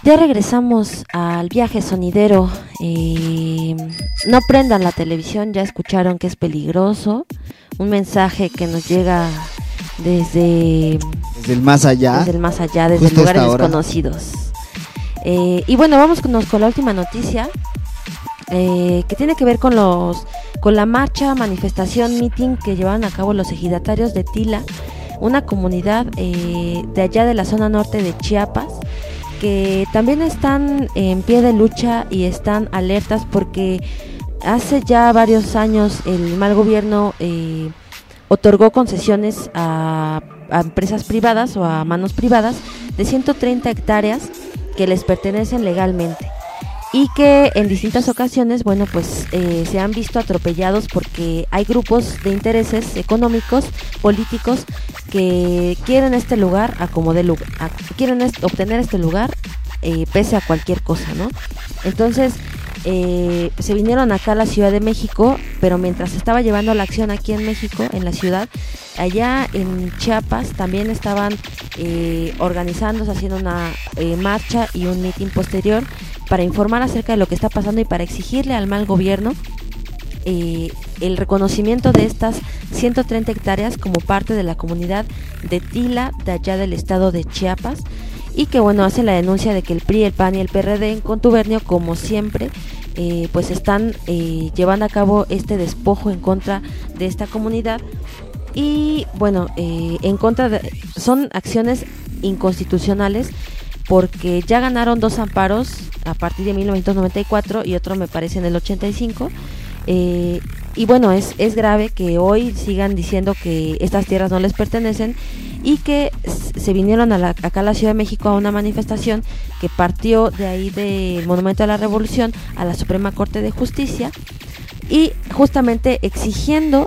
Ya regresamos al viaje sonidero. No prendan la televisión, ya escucharon que es peligroso. Un mensaje que nos llega desde el más allá. Desde el más allá, desde lugares desconocidos. Y bueno, vámonos con la última noticia, que tiene que ver con la marcha, manifestación, meeting que llevaron a cabo los ejidatarios de Tila, una comunidad de allá de la zona norte de Chiapas, que también están en pie de lucha y están alertas porque hace ya varios años el mal gobierno otorgó concesiones a empresas privadas o a manos privadas de 130 hectáreas que les pertenecen legalmente y que en distintas ocasiones, bueno, pues se han visto atropellados porque hay grupos de intereses económicos, políticos, que quieren este lugar quieren obtener este lugar pese a cualquier cosa, ¿no? Entonces se vinieron acá a la Ciudad de México, pero mientras se estaba llevando la acción aquí en México, en la ciudad, allá en Chiapas también estaban organizándose, haciendo una marcha y un mitin posterior para informar acerca de lo que está pasando y para exigirle al mal gobierno el reconocimiento de estas 130 hectáreas como parte de la comunidad de Tila, de allá del estado de Chiapas, y que bueno, hace la denuncia de que el PRI, el PAN y el PRD en contubernio, como siempre, pues están llevando a cabo este despojo en contra de esta comunidad. Y bueno, son acciones inconstitucionales porque ya ganaron 2 amparos a partir de 1994 y otro me parece en el 85. Y bueno, es grave que hoy sigan diciendo que estas tierras no les pertenecen y que se vinieron acá a la Ciudad de México a una manifestación que partió de ahí del Monumento a la Revolución a la Suprema Corte de Justicia, y justamente exigiendo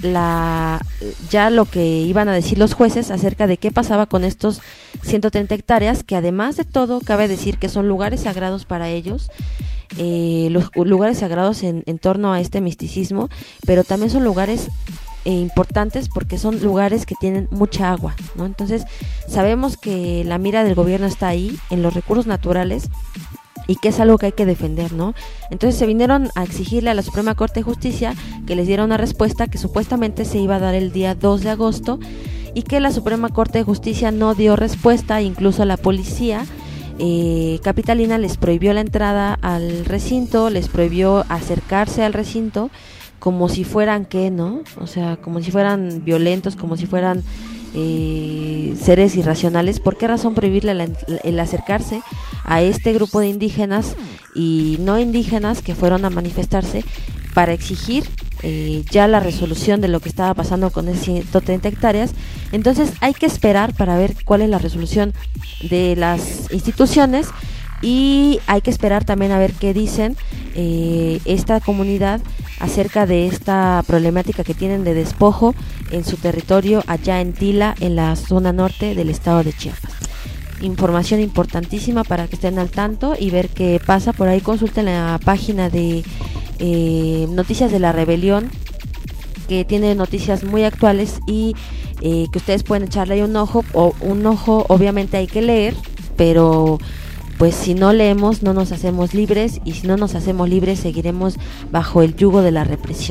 ya lo que iban a decir los jueces acerca de qué pasaba con estos 130 hectáreas, que además de todo cabe decir que son lugares sagrados para ellos, los lugares sagrados en torno a este misticismo, pero también son lugares importantes porque son lugares que tienen mucha agua, ¿no? Entonces sabemos que la mira del gobierno está ahí, en los recursos naturales, y que es algo que hay que defender, ¿no? Entonces se vinieron a exigirle a la Suprema Corte de Justicia que les diera una respuesta que supuestamente se iba a dar el día 2 de agosto y que la Suprema Corte de Justicia no dio respuesta. Incluso la policía capitalina les prohibió la entrada al recinto, les prohibió acercarse al recinto, como si fueran ¿no? O sea, como si fueran violentos, como si fueran seres irracionales. ¿Por qué razón prohibirle el acercarse a este grupo de indígenas y no indígenas que fueron a manifestarse para exigir ya la resolución de lo que estaba pasando con esas 130 hectáreas? Entonces hay que esperar para ver cuál es la resolución de las instituciones, y hay que esperar también a ver qué dicen esta comunidad acerca de esta problemática que tienen de despojo en su territorio allá en Tila, en la zona norte del estado de Chiapas. Información importantísima para que estén al tanto y ver qué pasa. Por ahí consulten la página de Noticias de la Rebelión, que tiene noticias muy actuales y que ustedes pueden echarle ahí un ojo. Obviamente hay que leer, pero pues si no leemos no nos hacemos libres, y si no nos hacemos libres seguiremos bajo el yugo de la represión.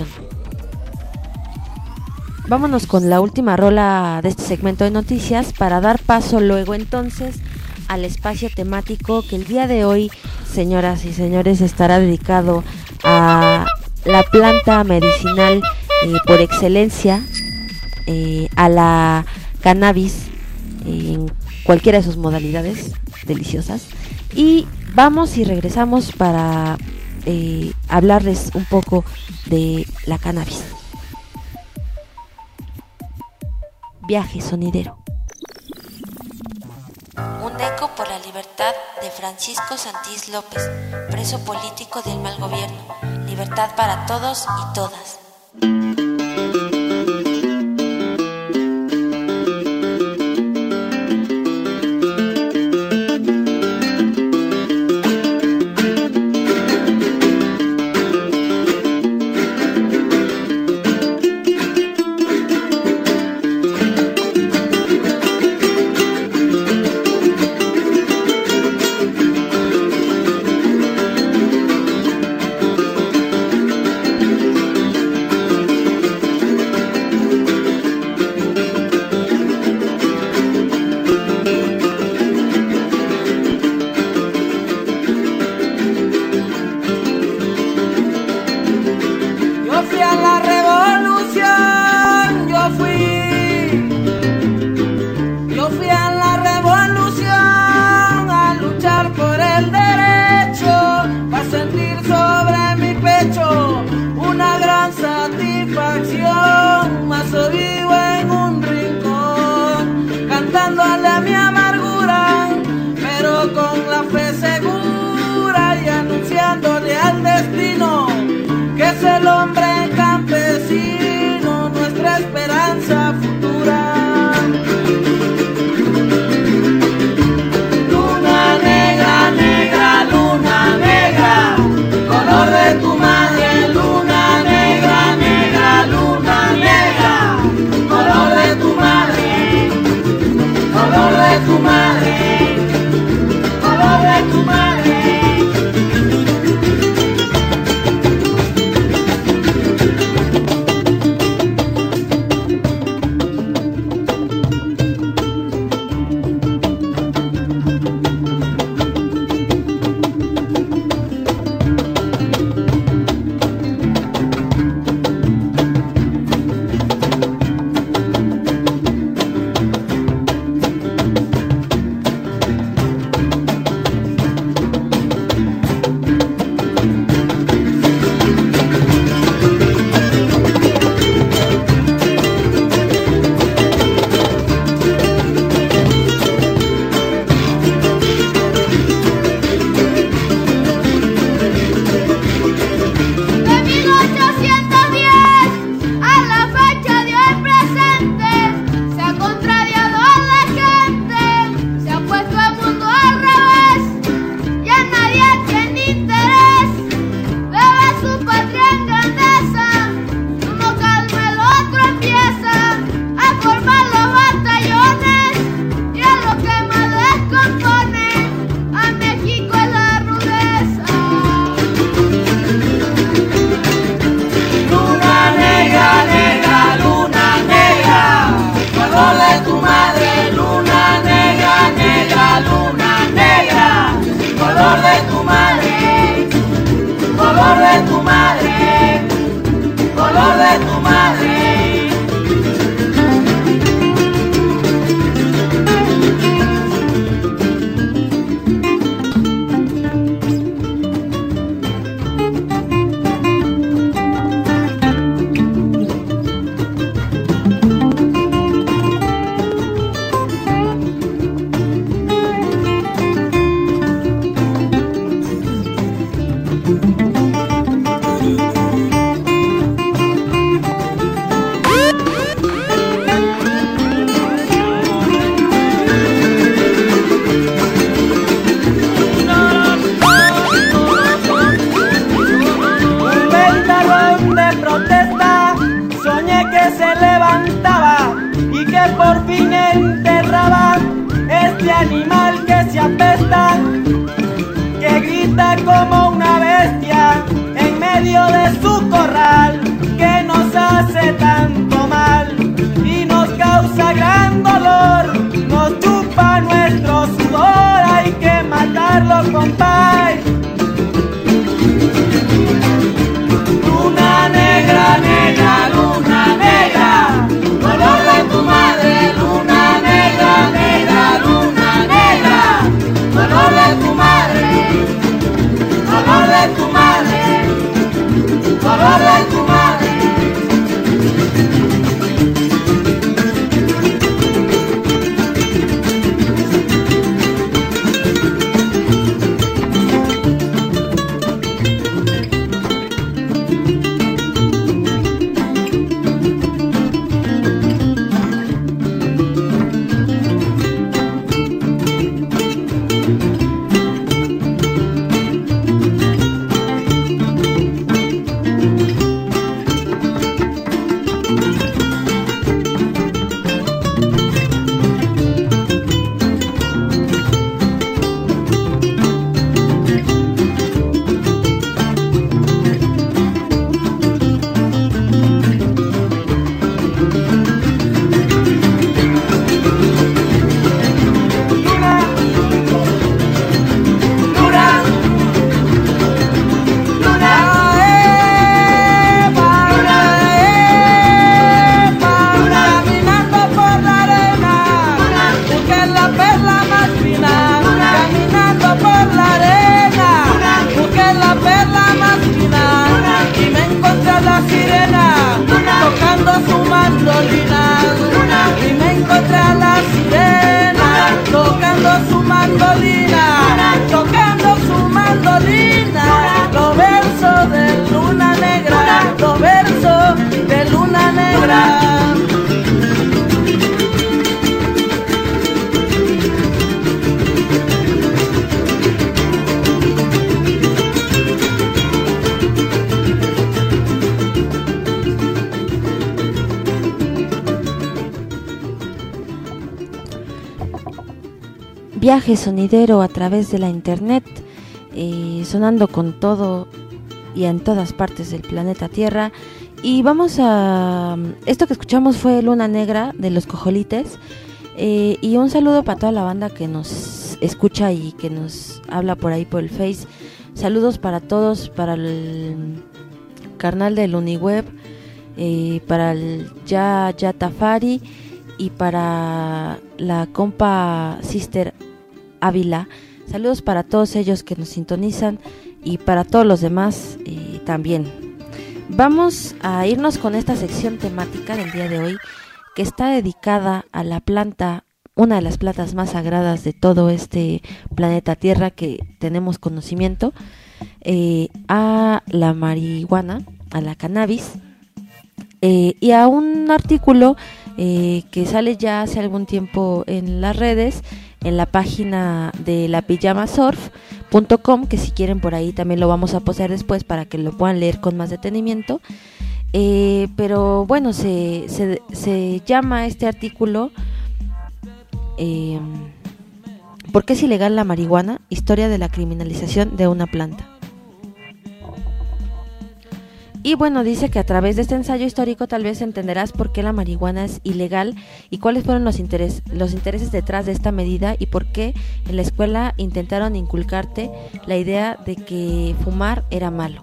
Vámonos con la última rola de este segmento de noticias para dar paso luego entonces al espacio temático que el día de hoy, señoras y señores, estará dedicado a la planta medicinal por excelencia, a la cannabis en cualquiera de sus modalidades deliciosas. Y vamos y regresamos para hablarles un poco de la cannabis. Viaje sonidero. Un eco por la libertad de Francisco Santís López, preso político del mal gobierno. Libertad para todos y todas. Yo fui a la revolución a luchar por el derecho, para sentir sobre mi pecho una gran satisfacción. Mazo vivo en un rincón, cantándole a mi amargura, pero con la fe segura y anunciándole al destino que es el hombre campesino, nuestra esperanza futura. Luna negra, negra, luna negra, color de tu madre. Luna negra, negra, luna negra, color de tu madre, color de tu madre, color de tu madre. busqué la perla más fina, caminando por la arena. Busqué la perla más fina y me encontré a la sirena tocando su mandolina. Y me encontré a la sirena tocando su mandolina, tocando su mandolina. Los versos de luna negra, los versos de luna negra. Viaje sonidero a través de la internet, sonando con todo y en todas partes del planeta Tierra. Y vamos a... Esto que escuchamos fue Luna Negra de Los Cojolites. Y un saludo para toda la banda que nos escucha y que nos habla por ahí por el Face. Saludos para todos, para el carnal del Uniweb, para el Ya Tafari y para la compa Sister Ávila. Saludos para todos ellos que nos sintonizan y para todos los demás también. Vamos a irnos con esta sección temática del día de hoy, que está dedicada a la planta, una de las plantas más sagradas de todo este planeta Tierra que tenemos conocimiento, a la marihuana, a la cannabis, y a un artículo que sale ya hace algún tiempo en las redes, en la página de lapijamasurf.com, que si quieren por ahí también lo vamos a postear después para que lo puedan leer con más detenimiento. Pero bueno, se llama este artículo ¿por qué es ilegal la marihuana? Historia de la criminalización de una planta. Y bueno, dice que a través de este ensayo histórico tal vez entenderás por qué la marihuana es ilegal y cuáles fueron los intereses detrás de esta medida y por qué en la escuela intentaron inculcarte la idea de que fumar era malo.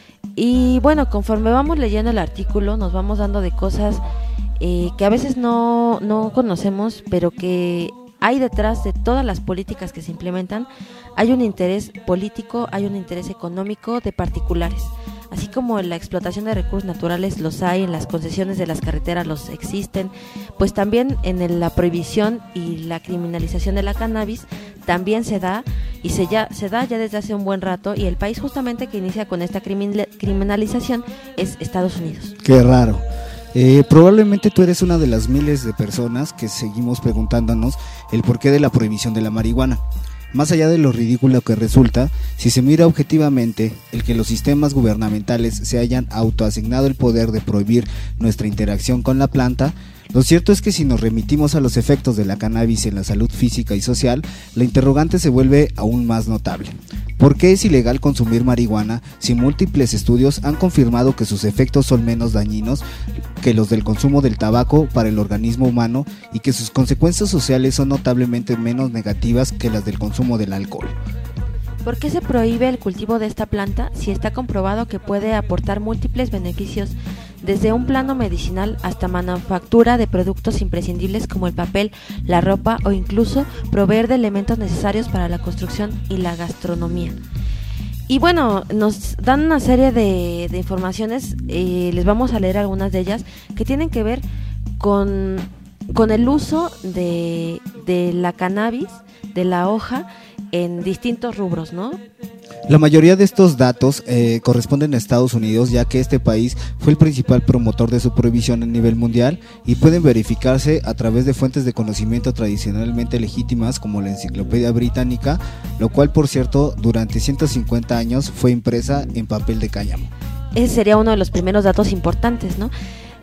Y bueno, conforme vamos leyendo el artículo nos vamos dando de cosas que a veces no conocemos, pero que hay detrás de todas las políticas que se implementan. Hay un interés político, hay un interés económico de particulares. Así como en la explotación de recursos naturales los hay, en las concesiones de las carreteras los existen, pues también en la prohibición y la criminalización de la cannabis también se da y se da ya desde hace un buen rato, y el país justamente que inicia con esta criminalización es Estados Unidos. Qué raro. Probablemente tú eres una de las miles de personas que seguimos preguntándonos el porqué de la prohibición de la marihuana. Más allá de lo ridículo que resulta, si se mira objetivamente, el que los sistemas gubernamentales se hayan autoasignado el poder de prohibir nuestra interacción con la planta, lo cierto es que si nos remitimos a los efectos de la cannabis en la salud física y social, la interrogante se vuelve aún más notable. ¿Por qué es ilegal consumir marihuana si múltiples estudios han confirmado que sus efectos son menos dañinos que los del consumo del tabaco para el organismo humano y que sus consecuencias sociales son notablemente menos negativas que las del consumo del alcohol? ¿Por qué se prohíbe el cultivo de esta planta si está comprobado que puede aportar múltiples beneficios, desde un plano medicinal hasta manufactura de productos imprescindibles como el papel, la ropa o incluso proveer de elementos necesarios para la construcción y la gastronomía? Y bueno, nos dan una serie de informaciones, les vamos a leer algunas de ellas que tienen que ver con el uso de la cannabis, de la hoja, en distintos rubros, ¿no? La mayoría de estos datos corresponden a Estados Unidos, ya que este país fue el principal promotor de su prohibición a nivel mundial, y pueden verificarse a través de fuentes de conocimiento tradicionalmente legítimas como la Enciclopedia Británica, lo cual, por cierto, durante 150 años fue impresa en papel de cáñamo. Ese sería uno de los primeros datos importantes, ¿no?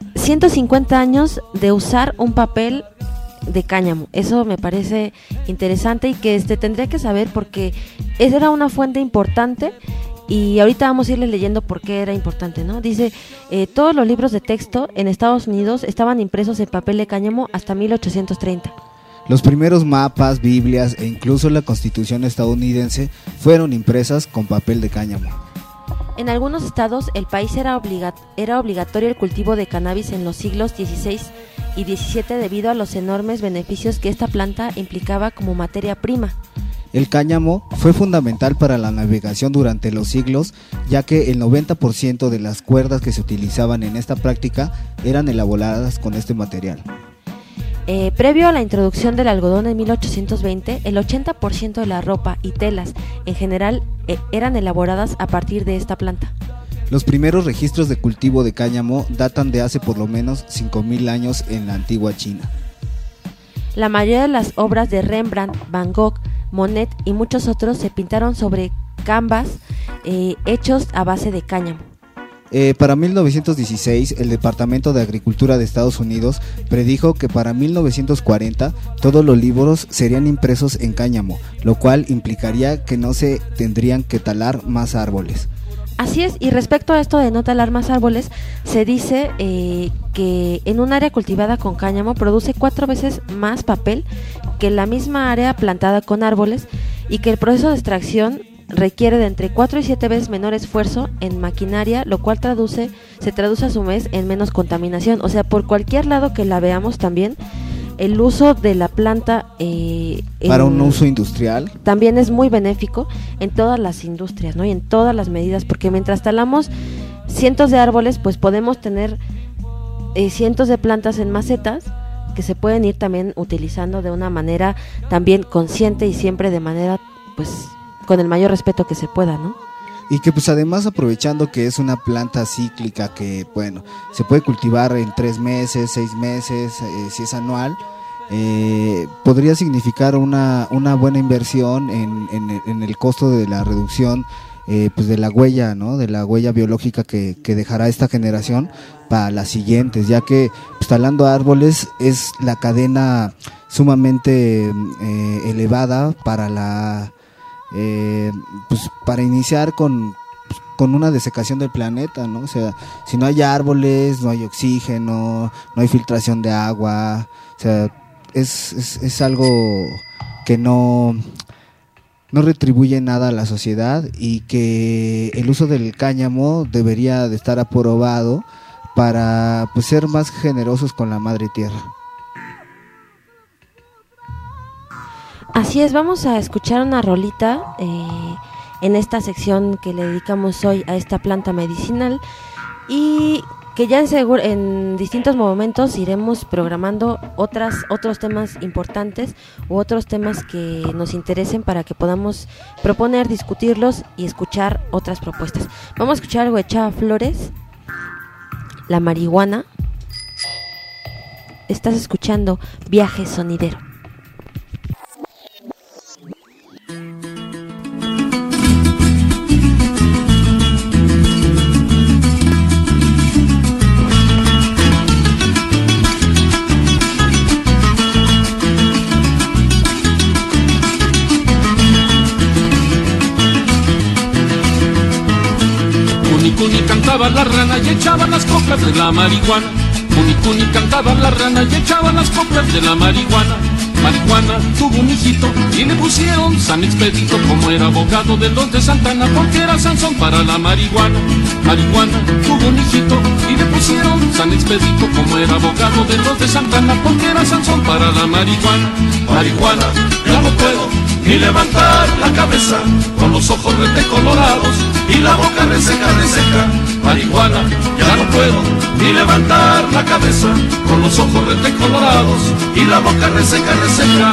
150 años de usar un papel de cáñamo. Eso me parece interesante y que tendría que saber, porque esa era una fuente importante, y ahorita vamos a irle leyendo por qué era importante, ¿no? Dice, todos los libros de texto en Estados Unidos estaban impresos en papel de cáñamo hasta 1830. Los primeros mapas, biblias e incluso la Constitución estadounidense fueron impresas con papel de cáñamo. En algunos estados el país era obligatorio el cultivo de cannabis en los siglos XVI y 17 debido a los enormes beneficios que esta planta implicaba como materia prima. El cáñamo fue fundamental para la navegación durante los siglos, ya que el 90% de las cuerdas que se utilizaban en esta práctica eran elaboradas con este material. Previo a la introducción del algodón en 1820, el 80% de la ropa y telas en general eran elaboradas a partir de esta planta. Los primeros registros de cultivo de cáñamo datan de hace por lo menos 5.000 años en la antigua China. La mayoría de las obras de Rembrandt, Van Gogh, Monet y muchos otros se pintaron sobre canvas hechos a base de cáñamo. Para 1916, el Departamento de Agricultura de Estados Unidos predijo que para 1940 todos los libros serían impresos en cáñamo, lo cual implicaría que no se tendrían que talar más árboles. Así es, y respecto a esto de no talar más árboles, se dice que en un área cultivada con cáñamo produce 4 veces más papel que la misma área plantada con árboles, y que el proceso de extracción requiere de entre 4 y 7 veces menor esfuerzo en maquinaria, lo cual se traduce a su vez en menos contaminación. O sea, por cualquier lado que la veamos también, el uso de la planta para un uso industrial también es muy benéfico en todas las industrias, ¿no? Y en todas las medidas, porque mientras talamos cientos de árboles, pues podemos tener cientos de plantas en macetas que se pueden ir también utilizando de una manera también consciente y siempre de manera, pues, con el mayor respeto que se pueda, ¿no? Y que pues además, aprovechando que es una planta cíclica que, bueno, se puede cultivar en 3 meses, 6 meses, si es anual, podría significar una buena inversión en el costo de la reducción pues de la huella, ¿no? De la huella biológica que dejará esta generación para las siguientes, ya que pues, talando árboles es la cadena sumamente elevada para pues para iniciar con una desecación del planeta, ¿no? O sea, si no hay árboles, no hay oxígeno, no hay filtración de agua, o sea, es algo que no retribuye nada a la sociedad, y que el uso del cáñamo debería de estar aprobado para pues ser más generosos con la madre tierra. Así es, vamos a escuchar una rolita en esta sección que le dedicamos hoy a esta planta medicinal, y que ya en distintos momentos iremos programando otros temas importantes u otros temas que nos interesen para que podamos proponer, discutirlos y escuchar otras propuestas. Vamos a escuchar algo de Chava Flores, La Marihuana. Estás escuchando Viaje Sonidero. Cuni cantaba la rana y echaban las coplas de la marihuana. Cuni cantaba la rana y echaban las coplas de la marihuana. Marihuana tuvo un hijito y le pusieron San Expedito, como era abogado de los de Santana, porque era Sansón para la marihuana. Marihuana tuvo un hijito y le pusieron San Expedito, como era abogado de los de Santana, porque era Sansón para la marihuana. Marihuana, ya no puedo ni levantar la cabeza, con los ojos rete colorados y la boca reseca, reseca. Marihuana, ya no puedo ni levantar la cabeza, con los ojos rete colorados y la boca reseca, reseca.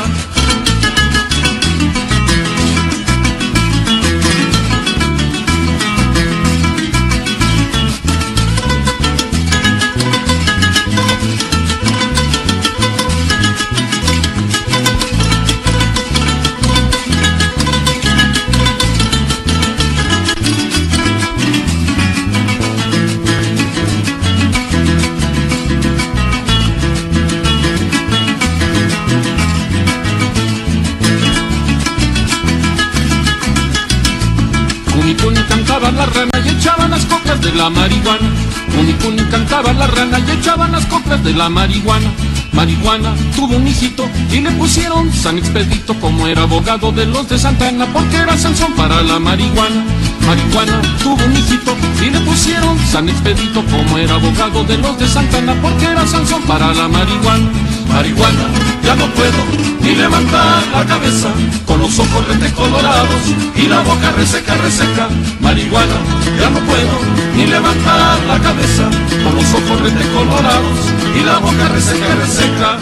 Cantaba la rana y echaban las coplas de la marihuana. Cuni cantaba la rana y echaban las coplas de la marihuana. Marihuana tuvo un hijito y le pusieron San Expedito, como era abogado de los de Santana, porque era Sansón para la marihuana. Marihuana tuvo un hijito y le pusieron San Expedito, como era abogado de los de Santana, porque era Sansón para la marihuana. Marihuana, ya no puedo ni levantar la cabeza, con los ojos retecolorados y la boca reseca, reseca. Marihuana, ya no puedo ni levantar la cabeza, con los ojos retecolorados y la boca reseca, reseca.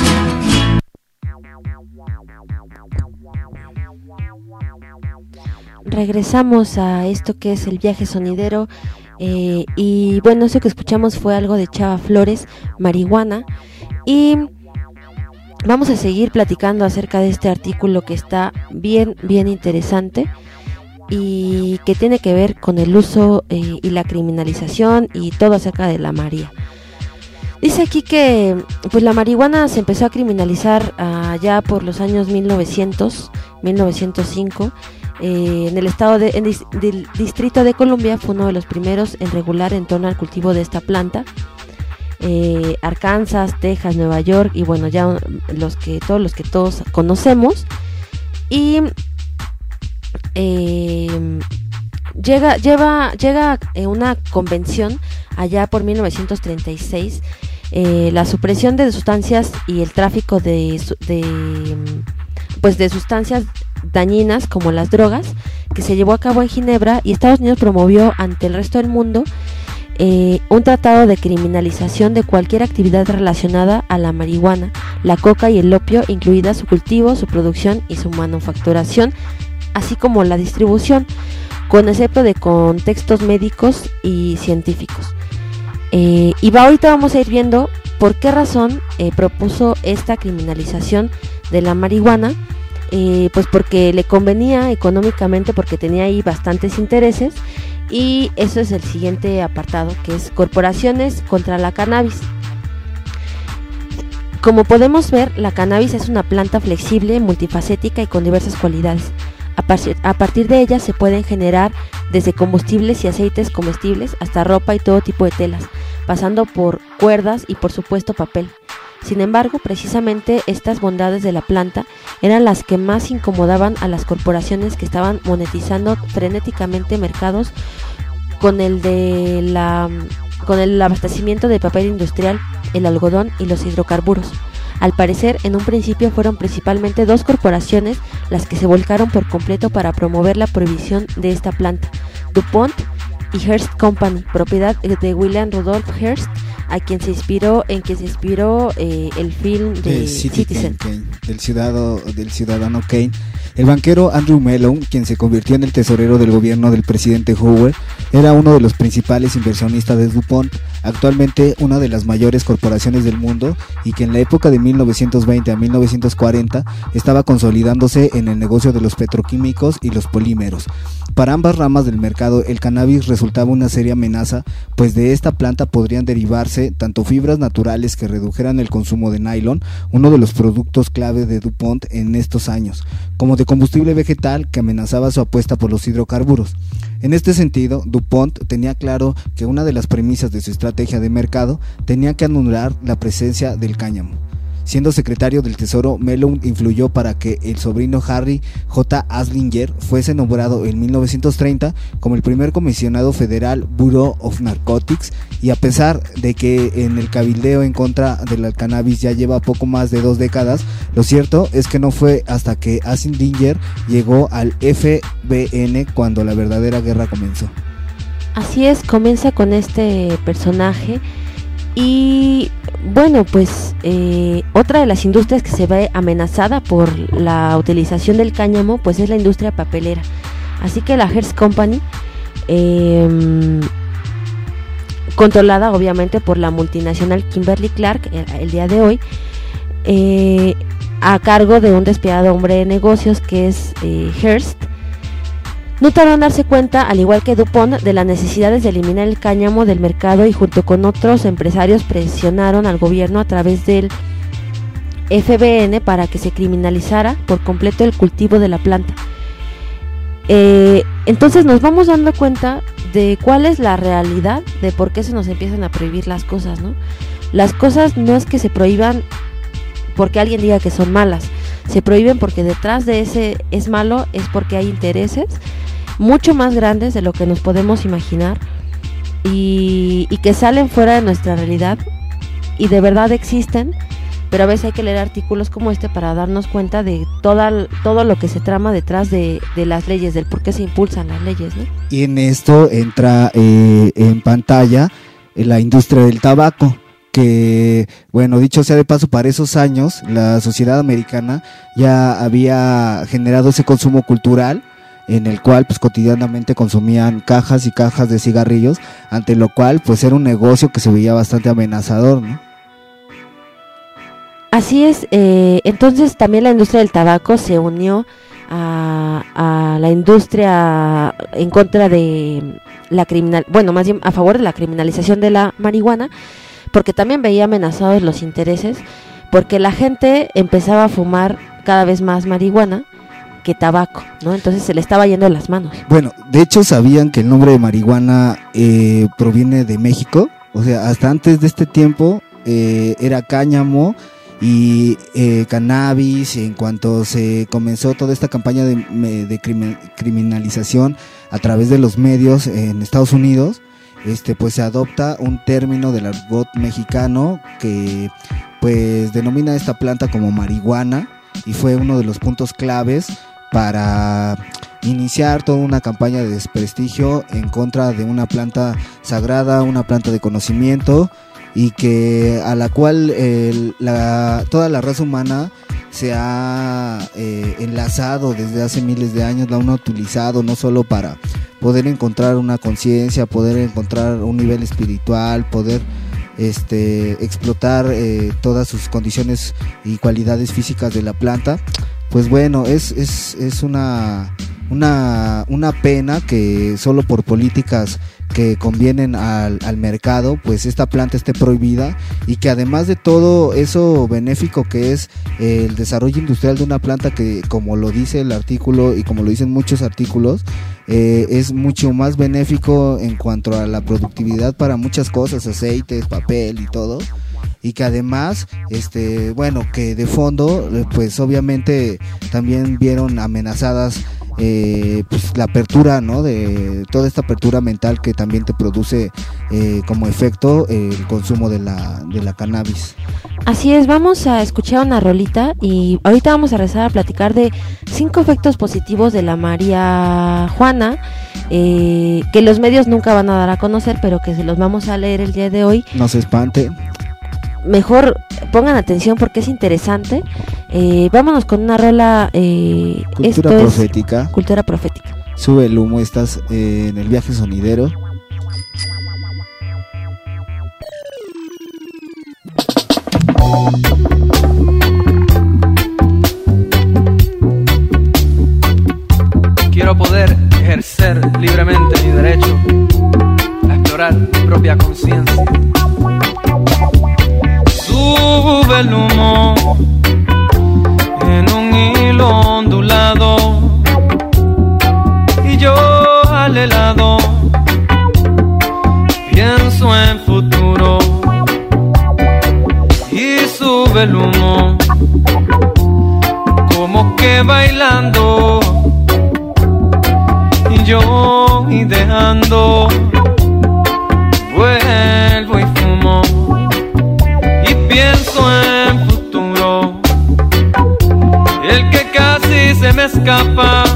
Regresamos a esto que es el viaje sonidero, y bueno, eso que escuchamos fue algo de Chava Flores, Marihuana, y vamos a seguir platicando acerca de este artículo que está bien interesante y que tiene que ver con el uso y la criminalización y todo acerca de la María. Dice aquí que pues la marihuana se empezó a criminalizar ya por los años 1905. En el estado del Distrito de Columbia fue uno de los primeros en regular en torno al cultivo de esta planta. Arkansas, Texas, Nueva York y bueno, ya todos los que todos conocemos. Y llega una convención allá por 1936, la supresión de sustancias y el tráfico de sustancias dañinas como las drogas, que se llevó a cabo en Ginebra, y Estados Unidos promovió ante el resto del mundo un tratado de criminalización de cualquier actividad relacionada a la marihuana, la coca y el opio, incluida su cultivo, su producción y su manufacturación, así como la distribución, con excepto de contextos médicos y científicos. Ahorita vamos a ir viendo por qué razón propuso esta criminalización de la marihuana. Pues porque le convenía económicamente, porque tenía ahí bastantes intereses, y eso es el siguiente apartado, que es corporaciones contra la cannabis. Como podemos ver, la cannabis es una planta flexible, multifacética y con diversas cualidades. A partir de ella se pueden generar desde combustibles y aceites comestibles hasta ropa y todo tipo de telas, pasando por cuerdas y por supuesto papel. Sin embargo, precisamente estas bondades de la planta eran las que más incomodaban a las corporaciones que estaban monetizando frenéticamente mercados con el abastecimiento de papel industrial, el algodón y los hidrocarburos. Al parecer, en un principio fueron principalmente dos corporaciones las que se volcaron por completo para promover la prohibición de esta planta: DuPont y Hearst Company, propiedad de William Rudolph Hearst, en quien se inspiró el film de Citizen. Kane, del ciudadano Kane. El banquero Andrew Mellon, quien se convirtió en el tesorero del gobierno del presidente Hoover, era uno de los principales inversionistas de DuPont, actualmente una de las mayores corporaciones del mundo, y que en la época de 1920 a 1940 estaba consolidándose en el negocio de los petroquímicos y los polímeros. Para ambas ramas del mercado, el cannabis resultaba una seria amenaza, pues de esta planta podrían derivarse tanto fibras naturales que redujeran el consumo de nylon, uno de los productos clave de DuPont en estos años, como de combustible vegetal que amenazaba su apuesta por los hidrocarburos. En este sentido, DuPont tenía claro que una de las premisas de su estrategia de mercado tenía que anular la presencia del cáñamo. Siendo secretario del Tesoro, Mellon influyó para que el sobrino Harry J. Anslinger fuese nombrado en 1930 como el primer comisionado federal Bureau of Narcotics, y a pesar de que en el cabildeo en contra de la cannabis ya lleva poco más de 2 décadas, lo cierto es que no fue hasta que Anslinger llegó al FBN cuando la verdadera guerra comenzó. Así es, comienza con este personaje. Y bueno, pues otra de las industrias que se ve amenazada por la utilización del cáñamo pues es la industria papelera. Así que la Hearst Company, controlada obviamente por la multinacional Kimberly-Clark el día de hoy, a cargo de un despiadado hombre de negocios que es Hearst, no tardó en darse cuenta, al igual que DuPont, de las necesidades de eliminar el cáñamo del mercado, y junto con otros empresarios presionaron al gobierno a través del FBN para que se criminalizara por completo el cultivo de la planta. Entonces nos vamos dando cuenta de cuál es la realidad de por qué se nos empiezan a prohibir las cosas, ¿no? Las cosas no es que se prohíban porque alguien diga que son malas, se prohíben porque detrás de ese es malo, es porque hay intereses. mucho más grandes de lo que nos podemos imaginar y que salen fuera de nuestra realidad y de verdad existen, pero a veces hay que leer artículos como este para darnos cuenta de todo lo que se trama detrás de las leyes, del por qué se impulsan las leyes, ¿no? Y en esto entra en pantalla la industria del tabaco, que, bueno, dicho sea de paso, para esos años la sociedad americana ya había generado ese consumo cultural en el cual pues cotidianamente consumían cajas y cajas de cigarrillos, ante lo cual pues era un negocio que se veía bastante amenazador, ¿no? Así es, entonces también la industria del tabaco se unió a la industria en contra de más bien a favor de la criminalización de la marihuana, porque también veía amenazados los intereses, porque la gente empezaba a fumar cada vez más marihuana que tabaco, ¿no? Entonces se le estaba yendo las manos. Bueno, de hecho, ¿sabían que el nombre de marihuana proviene de México? O sea, hasta antes de este tiempo era cáñamo y cannabis. En cuanto se comenzó toda esta campaña de criminalización a través de los medios en Estados Unidos, pues se adopta un término del argot mexicano que pues denomina esta planta como marihuana, y fue uno de los puntos claves para iniciar toda una campaña de desprestigio en contra de una planta sagrada, una planta de conocimiento, y que a la cual toda la raza humana se ha enlazado desde hace miles de años, la han utilizado no solo para poder encontrar una conciencia, poder encontrar un nivel espiritual, poder explotar todas sus condiciones y cualidades físicas de la planta. Pues bueno, es una pena que solo por políticas que convienen al mercado, pues esta planta esté prohibida, y que además de todo eso benéfico que es el desarrollo industrial de una planta, que como lo dice el artículo y como lo dicen muchos artículos, es mucho más benéfico en cuanto a la productividad para muchas cosas, aceites, papel y todo. Y que además, que de fondo, pues obviamente también vieron amenazadas pues la apertura, ¿no? De toda esta apertura mental que también te produce como efecto el consumo de la cannabis. Así es, vamos a escuchar una rolita y ahorita vamos a regresar a platicar de 5 efectos positivos de la marihuana, que los medios nunca van a dar a conocer, pero que se los vamos a leer el día de hoy. No se espanten. Mejor pongan atención porque es interesante. Vámonos con una rola. Cultura profética. Cultura profética. Sube el humo, estás en el viaje sonidero. Quiero poder ejercer libremente mi derecho a explorar mi propia conciencia. Sube el humo en un hilo ondulado y yo al helado pienso en futuro. Y sube el humo como que bailando y yo ideando vuelvo y fumo. Pienso en futuro, el que casi se me escapa.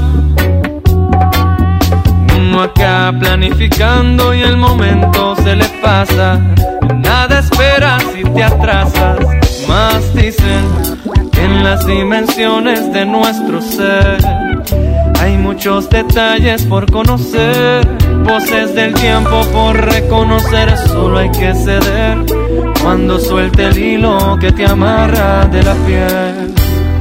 Uno acá planificando y el momento se le pasa. Nada esperas si te atrasas. Más dicen que en las dimensiones de nuestro ser hay muchos detalles por conocer, voces del tiempo por reconocer. Solo hay que ceder cuando suelte el hilo que te amarra de la piel.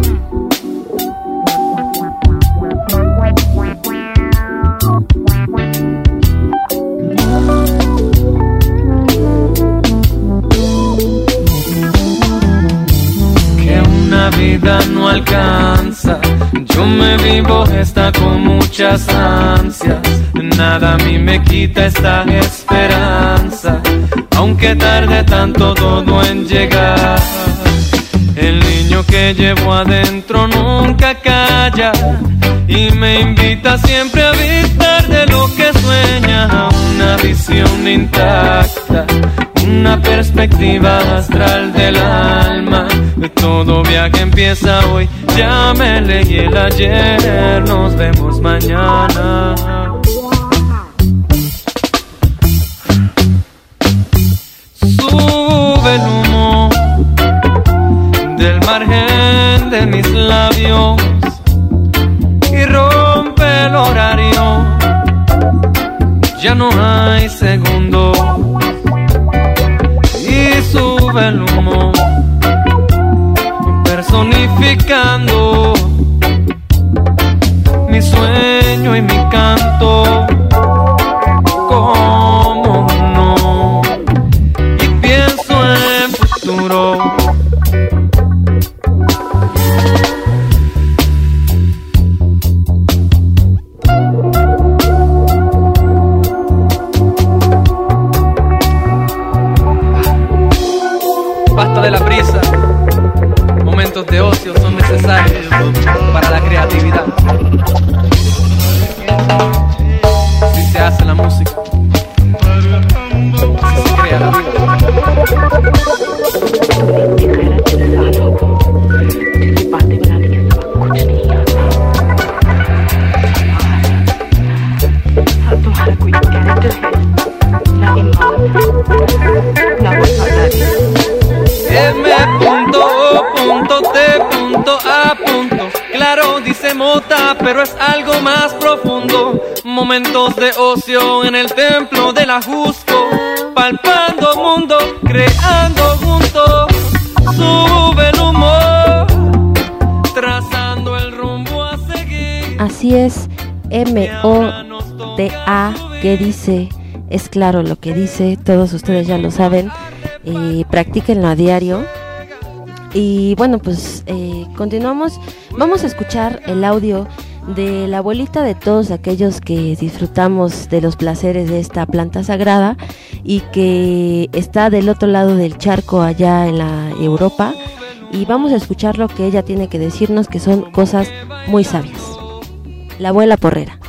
Que una vida no alcanza, yo me vivo esta con muchas ansias. Nada a mí me quita esta esperanza, aunque tarde tanto todo en llegar. El niño que llevo adentro nunca calla y me invita siempre a habitar de lo que sueña, una visión intacta, una perspectiva astral del alma. De todo viaje empieza hoy, ya me leí el ayer, nos vemos mañana. Sube el humo del margen de mis labios y rompe el horario, ya no hay segundo. Y sube el humo personificando mi sueño y mi canto como uno, y pienso en futuro. Basta de la prisa, momentos de ocio son necesarios para la creatividad. Así se hace la música, así se crea la vida. M.O.T.A. Claro, dice Mota, pero es algo más profundo. Momentos de ocio en el templo del Ajusco, palpando mundo, creando juntos. Sube el humor, trazando el rumbo a seguir. Así es, M.O.T.A. que dice, es claro lo que dice, todos ustedes ya lo saben, practíquenlo a diario. Y bueno, pues continuamos, vamos a escuchar el audio de la abuelita de todos aquellos que disfrutamos de los placeres de esta planta sagrada y que está del otro lado del charco allá en la Europa, y vamos a escuchar lo que ella tiene que decirnos, que son cosas muy sabias. La abuela porrera.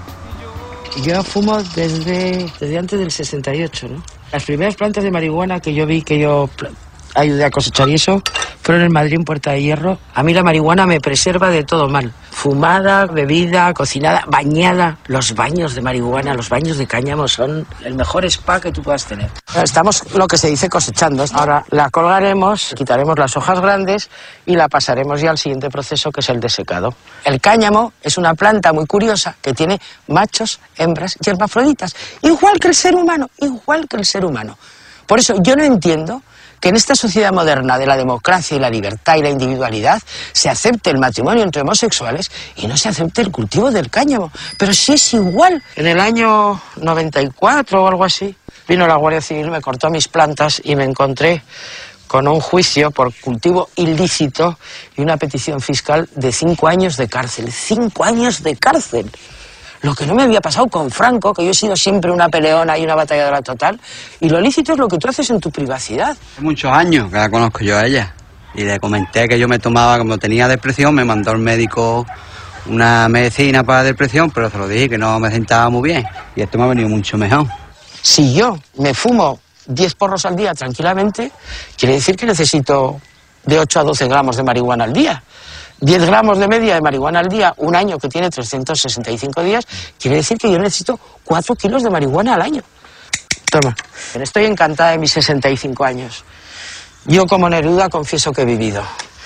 Yo fumo desde antes del 68, ¿no? Las primeras plantas de marihuana que yo vi, que yo ayudé a cosechar y eso, fueron en Madrid, en Puerta de Hierro. A mí la marihuana me preserva de todo mal. Fumada, bebida, cocinada, bañada. Los baños de marihuana, los baños de cáñamo son el mejor spa que tú puedas tener. Estamos, lo que se dice, cosechando. Ahora la colgaremos, quitaremos las hojas grandes y la pasaremos ya al siguiente proceso, que es el de secado. El cáñamo es una planta muy curiosa que tiene machos, hembras y hermafroditas. Igual que el ser humano, igual que el ser humano. Por eso yo no entiendo que en esta sociedad moderna de la democracia y la libertad y la individualidad se acepte el matrimonio entre homosexuales y no se acepte el cultivo del cáñamo. Pero si es igual. En el año 94 o algo así, vino la Guardia Civil, me cortó mis plantas y me encontré con un juicio por cultivo ilícito y una petición fiscal de 5 años de cárcel. 5 años de cárcel. Lo que no me había pasado con Franco, que yo he sido siempre una peleona y una batalladora total, y lo lícito es lo que tú haces en tu privacidad. Hace muchos años que la conozco yo a ella, y le comenté que yo me tomaba, como tenía depresión, me mandó el médico una medicina para la depresión, pero se lo dije que no me sentaba muy bien, y esto me ha venido mucho mejor. Si yo me fumo 10 porros al día tranquilamente, quiere decir que necesito de 8 a 12 gramos de marihuana al día. 10 gramos de media de marihuana al día, un año que tiene 365 días, quiere decir que yo necesito 4 kilos de marihuana al año. Toma. Estoy encantada de mis 65 años. Yo, como Neruda, confieso que he vivido.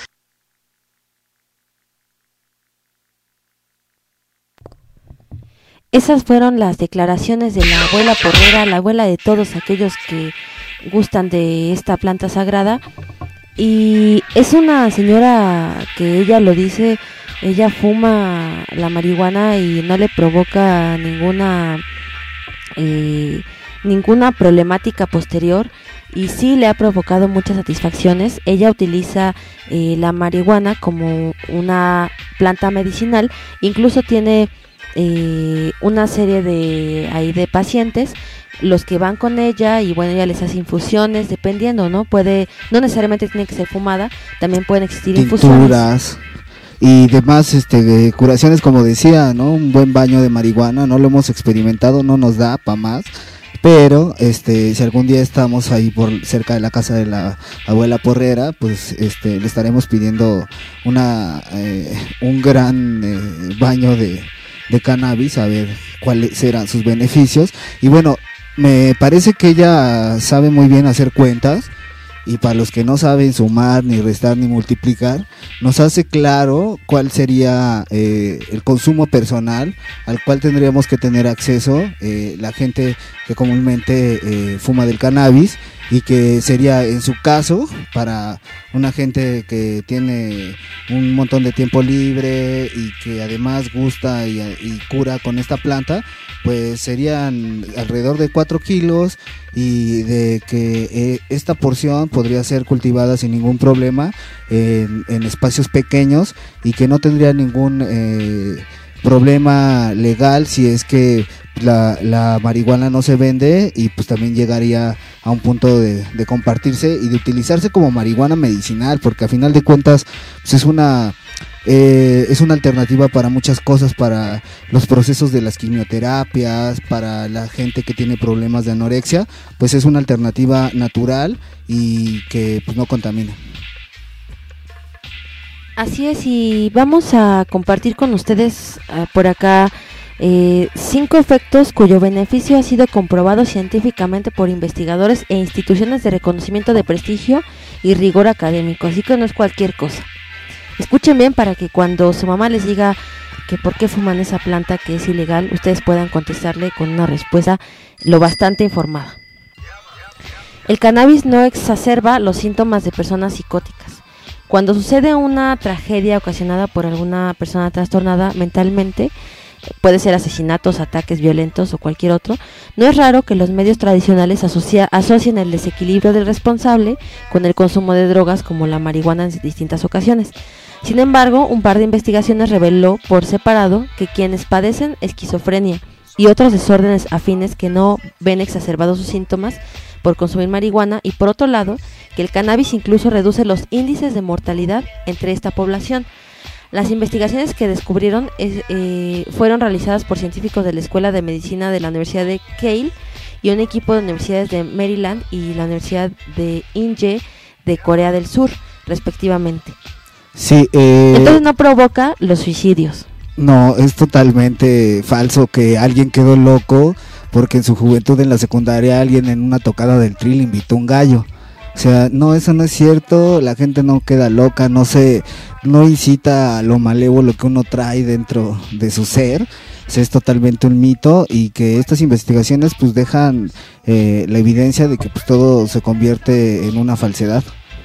Esas fueron las declaraciones de la abuela porrera, la abuela de todos aquellos que gustan de esta planta sagrada. Y es una señora que ella lo dice, ella fuma la marihuana y no le provoca ninguna problemática posterior, y sí le ha provocado muchas satisfacciones. Ella utiliza la marihuana como una planta medicinal, incluso tiene una serie de pacientes los que van con ella, y bueno, ella les hace infusiones, dependiendo, ¿no? No necesariamente tiene que ser fumada, también pueden existir tinturas, infusiones. y demás curaciones, como decía, ¿no? Un buen baño de marihuana, no lo hemos experimentado, no nos da para más, pero si algún día estamos ahí por cerca de la casa de la abuela porrera, pues le estaremos pidiendo un gran baño de cannabis, a ver cuáles serán sus beneficios. Y bueno, me parece que ella sabe muy bien hacer cuentas, y para los que no saben sumar, ni restar, ni multiplicar, nos hace claro cuál sería el consumo personal al cual tendríamos que tener acceso la gente que comúnmente fuma del cannabis, y que sería, en su caso, para una gente que tiene un montón de tiempo libre y que además gusta y cura con esta planta, pues serían alrededor de 4 kilos, y de que esta porción podría ser cultivada sin ningún problema en espacios pequeños, y que no tendría ningún problema legal si es que la marihuana no se vende, y pues también llegaría a un punto de compartirse y de utilizarse como marihuana medicinal, porque a final de cuentas pues es una alternativa para muchas cosas, para los procesos de las quimioterapias, para la gente que tiene problemas de anorexia, pues es una alternativa natural y que pues no contamina. Así es, y vamos a compartir con ustedes por acá 5 efectos cuyo beneficio ha sido comprobado científicamente por investigadores e instituciones de reconocimiento de prestigio y rigor académico, así que no es cualquier cosa. Escuchen bien para que cuando su mamá les diga que por qué fuman esa planta que es ilegal, ustedes puedan contestarle con una respuesta lo bastante informada. El cannabis no exacerba los síntomas de personas psicóticas. Cuando sucede una tragedia ocasionada por alguna persona trastornada mentalmente, puede ser asesinatos, ataques violentos o cualquier otro, no es raro que los medios tradicionales asocien el desequilibrio del responsable con el consumo de drogas como la marihuana en distintas ocasiones. Sin embargo, un par de investigaciones reveló por separado que quienes padecen esquizofrenia y otros desórdenes afines que no ven exacerbados sus síntomas por consumir marihuana, y por otro lado, que el cannabis incluso reduce los índices de mortalidad entre esta población. Las investigaciones que descubrieron fueron realizadas por científicos de la Escuela de Medicina de la Universidad de Yale y un equipo de universidades de Maryland y la Universidad de Inje de Corea del Sur, respectivamente. Sí, entonces no provoca los suicidios. No, es totalmente falso que alguien quedó loco porque en su juventud en la secundaria alguien en una tocada del Tri le invitó un gallo. O sea, no, eso no es cierto, la gente no queda loca, no incita a lo malévolo que uno trae dentro de su ser. O sea, es totalmente un mito, y que estas investigaciones pues dejan la evidencia de que pues todo se convierte en una falsedad.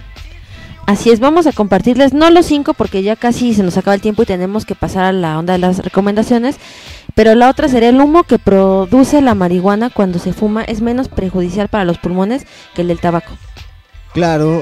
Así es, vamos a compartirles, no los 5 porque ya casi se nos acaba el tiempo y tenemos que pasar a la onda de las recomendaciones, pero la otra sería: el humo que produce la marihuana cuando se fuma es menos perjudicial para los pulmones que el del tabaco. Claro,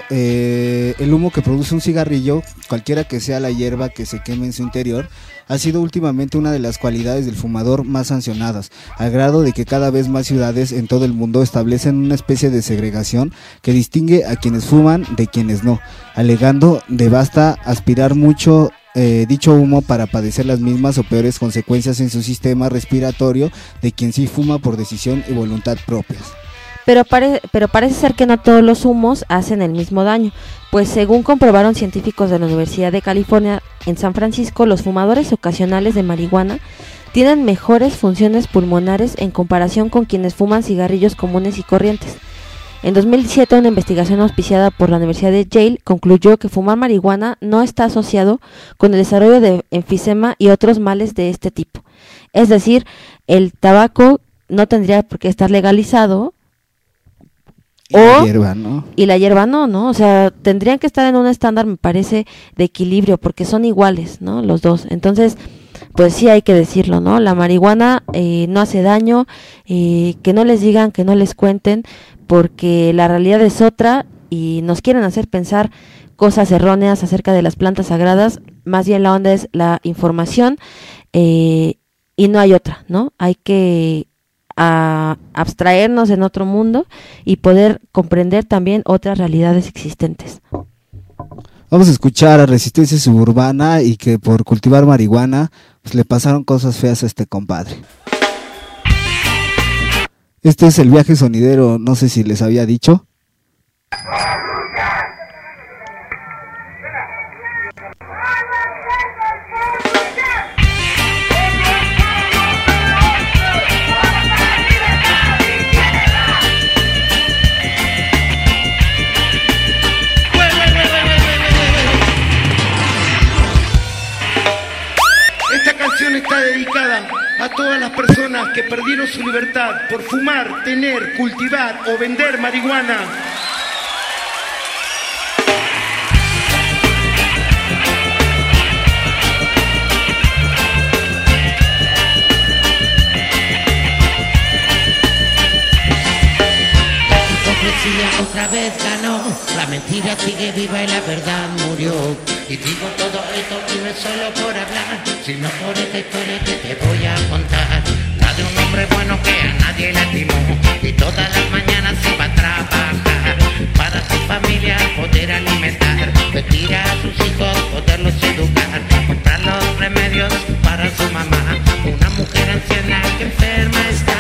el humo que produce un cigarrillo, cualquiera que sea la hierba que se queme en su interior, ha sido últimamente una de las cualidades del fumador más sancionadas, al grado de que cada vez más ciudades en todo el mundo establecen una especie de segregación que distingue a quienes fuman de quienes no, alegando de basta aspirar mucho dicho humo para padecer las mismas o peores consecuencias en su sistema respiratorio de quien sí fuma por decisión y voluntad propias. Pero parece ser que no todos los humos hacen el mismo daño, pues según comprobaron científicos de la Universidad de California en San Francisco, los fumadores ocasionales de marihuana tienen mejores funciones pulmonares en comparación con quienes fuman cigarrillos comunes y corrientes. En 2007, una investigación auspiciada por la Universidad de Yale concluyó que fumar marihuana no está asociado con el desarrollo de enfisema y otros males de este tipo. Es decir, el tabaco no tendría por qué estar legalizado. La hierba, ¿no? Y la hierba no, o sea, tendrían que estar en un estándar, me parece, de equilibrio, porque son iguales, ¿no? Los dos. Entonces, pues sí hay que decirlo, ¿no? La marihuana no hace daño, que no les digan, que no les cuenten, porque la realidad es otra y nos quieren hacer pensar cosas erróneas acerca de las plantas sagradas. Más bien la onda es la información y no hay otra, ¿no? Hay que abstraernos en otro mundo y poder comprender también otras realidades existentes. Vamos a escuchar a Resistencia Suburbana y que por cultivar marihuana pues, le pasaron cosas feas a este compadre. Este es el viaje sonidero, no sé si les había dicho. Está dedicada a todas las personas que perdieron su libertad por fumar, tener, cultivar o vender marihuana. Otra vez ganó, la mentira sigue viva y la verdad murió. Y digo todo esto y no es solo por hablar, sino por esta historia que te voy a contar. La de un hombre bueno que a nadie lastimó y todas las mañanas iba a trabajar para su familia poder alimentar, vestir a sus hijos, poderlos educar, comprar los remedios para su mamá, una mujer anciana que enferma está.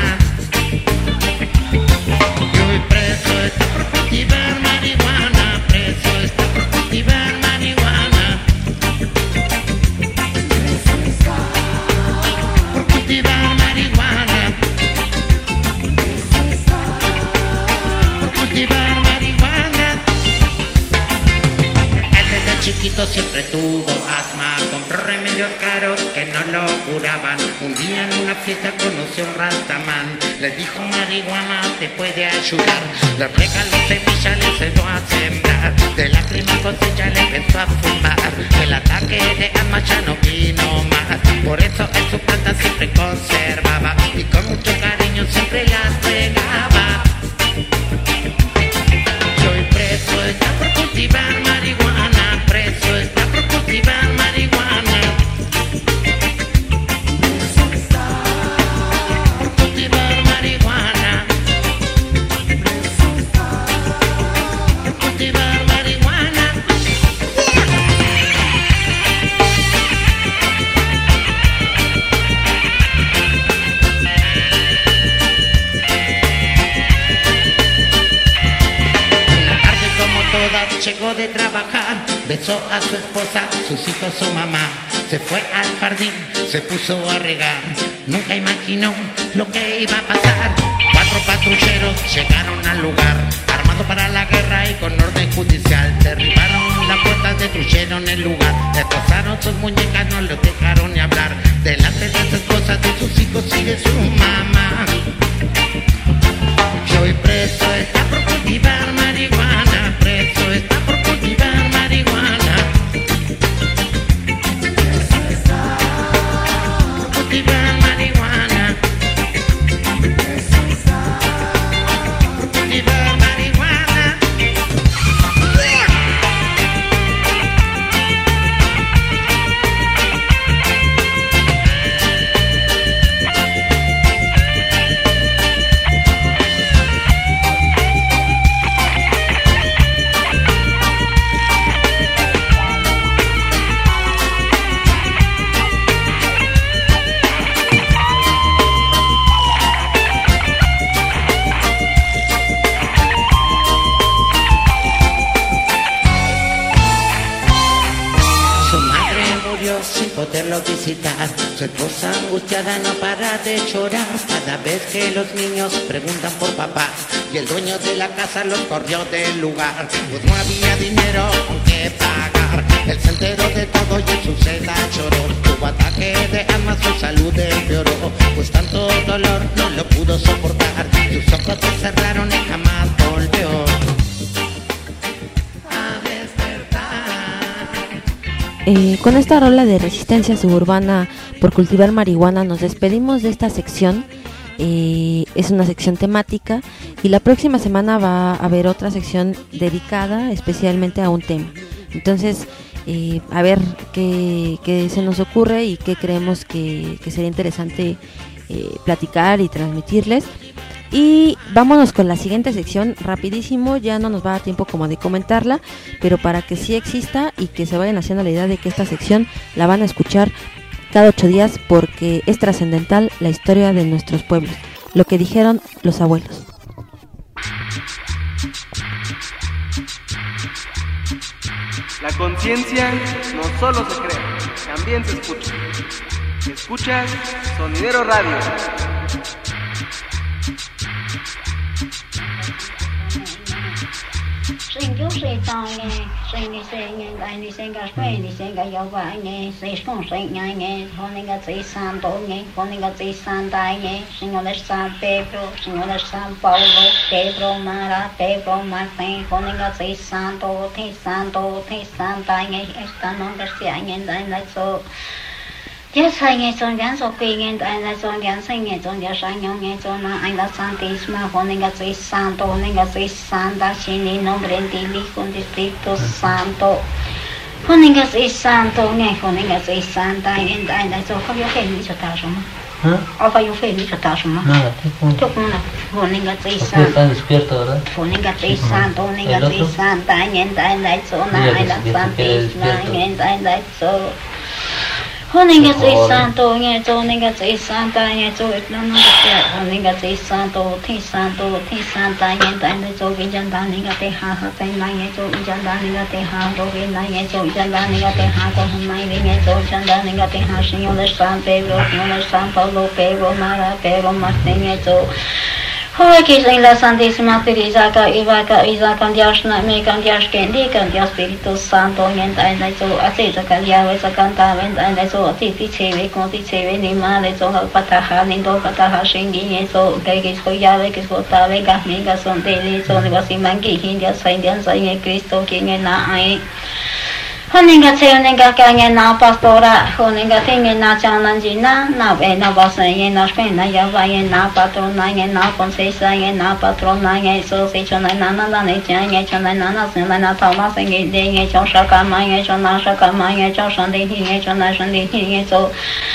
Preso está por cultivar marihuana, preso está por cultivar marihuana. Por cultivar marihuana. Por cultivar marihuana. Él desde chiquito siempre tuvo asma, compró remedios caros que no lo curaban. Un día en una fiesta conoció a un rastamán, le dijo marihuana te puede ayudar. Le regaló semilla, le enseñó a sembrar, de la prima cosecha le empezó a fumar. El ataque de asma ya no vino más, por eso en su planta siempre conservaba y con mucho cariño siempre las regaba. Soy preso, está por cultivar marihuana, preso está por cultivar marihuana. Por cultivar marihuana. Por cultivar marihuana. Llegó de trabajar, besó a su esposa, sus hijos, su mamá. Se fue al jardín, se puso a regar. Nunca imaginó lo que iba a pasar. 4 patrulleros llegaron al lugar, armados para la guerra y con orden judicial. Derribaron la puerta, destruyeron el lugar, destrozaron sus muñecas, no los dejaron ni hablar. Delante de su esposa, de sus hijos y de su mamá. Yo preso está por cultivar marihuana, preso está por cultivar marihuana. Preso está por cultivar marihuana. Preso está por cultivar marihuana. Sin poderlo visitar, su esposa angustiada no para de llorar cada vez que los niños preguntan por papá y el dueño de la casa los corrió del lugar, pues no había dinero con que pagar. Él se enteró de todo y en su celda lloró. Tuvo ataque de asma, su salud empeoró, pues tanto dolor no lo pudo soportar. Sus ojos se cerraron y jamás volvió. Con esta rola de Resistencia Suburbana por cultivar marihuana nos despedimos de esta sección. Es una sección temática y la próxima semana va a haber otra sección dedicada especialmente a un tema. Entonces, a ver qué se nos ocurre y qué creemos que sería interesante platicar y transmitirles. Y vámonos con la siguiente sección, rapidísimo, ya no nos va a dar tiempo como de comentarla, pero para que sí exista y que se vayan haciendo la idea de que esta sección la van a escuchar cada 8 días porque es trascendental la historia de nuestros pueblos, lo que dijeron los abuelos. La conciencia no solo se crea, también se escucha. Escuchas Sonidero Radio. Señor San Pedro, Señor San Paulo, Pedro Mara, Pedro Martín, Santo, Santa, esta nombre se añenda en la so. Ya sang son gan so kinh tại là son gan sinh son ya sang nhong son na anh la santísima Juaninga soy santo Juaninga soy santa sin nombre en ti con Espíritu Santo Juaninga soy santo nghe Juaninga soy santa en tại là so không có phê ni cho ta rồi mà o phải có phê ni cho ta rồi mà nada Juaninga soy santo está despierto verdad Juaninga soy santo Juaninga soy santa en tại là so na anh la santísima en tại là so Juaninga soy santo, nghe cho Juaninga soy santa, nghe cho ít nó nói Juaninga soy santo, thi santa, nghe tại đây cho viên dân đàn Juaninga te ha ha tay này nghe cho viên dân đàn Juaninga te ha đồ viên này nghe cho viên dân đàn Juaninga te ha con hôm nay vì nghe cho viên dân đàn Juaninga te ha Señor San Pedro, Señor San Paulo, Pedro Mara, Pedro Martín nghe cho Hoy que en la Santísima Teresa Iza con Dios na me con Dios que ni con Dios Espíritu Santo en tai lai so así sa kan ya we sa kan ta ven tai lai so ti che we con ti che we ni ma le so pataha ni do pataha shin ni so que so ya we que so ta we ga mi ga son de ni so ni va si man ki hin dia sai en Cristo que en na ai Juaninga se Juaninga que en na pastora Juaninga tenga na chanan jina na ve na va se en na pena ya va en na patrona en na concesa en na patrona en so se chona na na ne cha en chona na se na ta ma se en de en chona ka ma en chona ka ma en chona de en chona de en so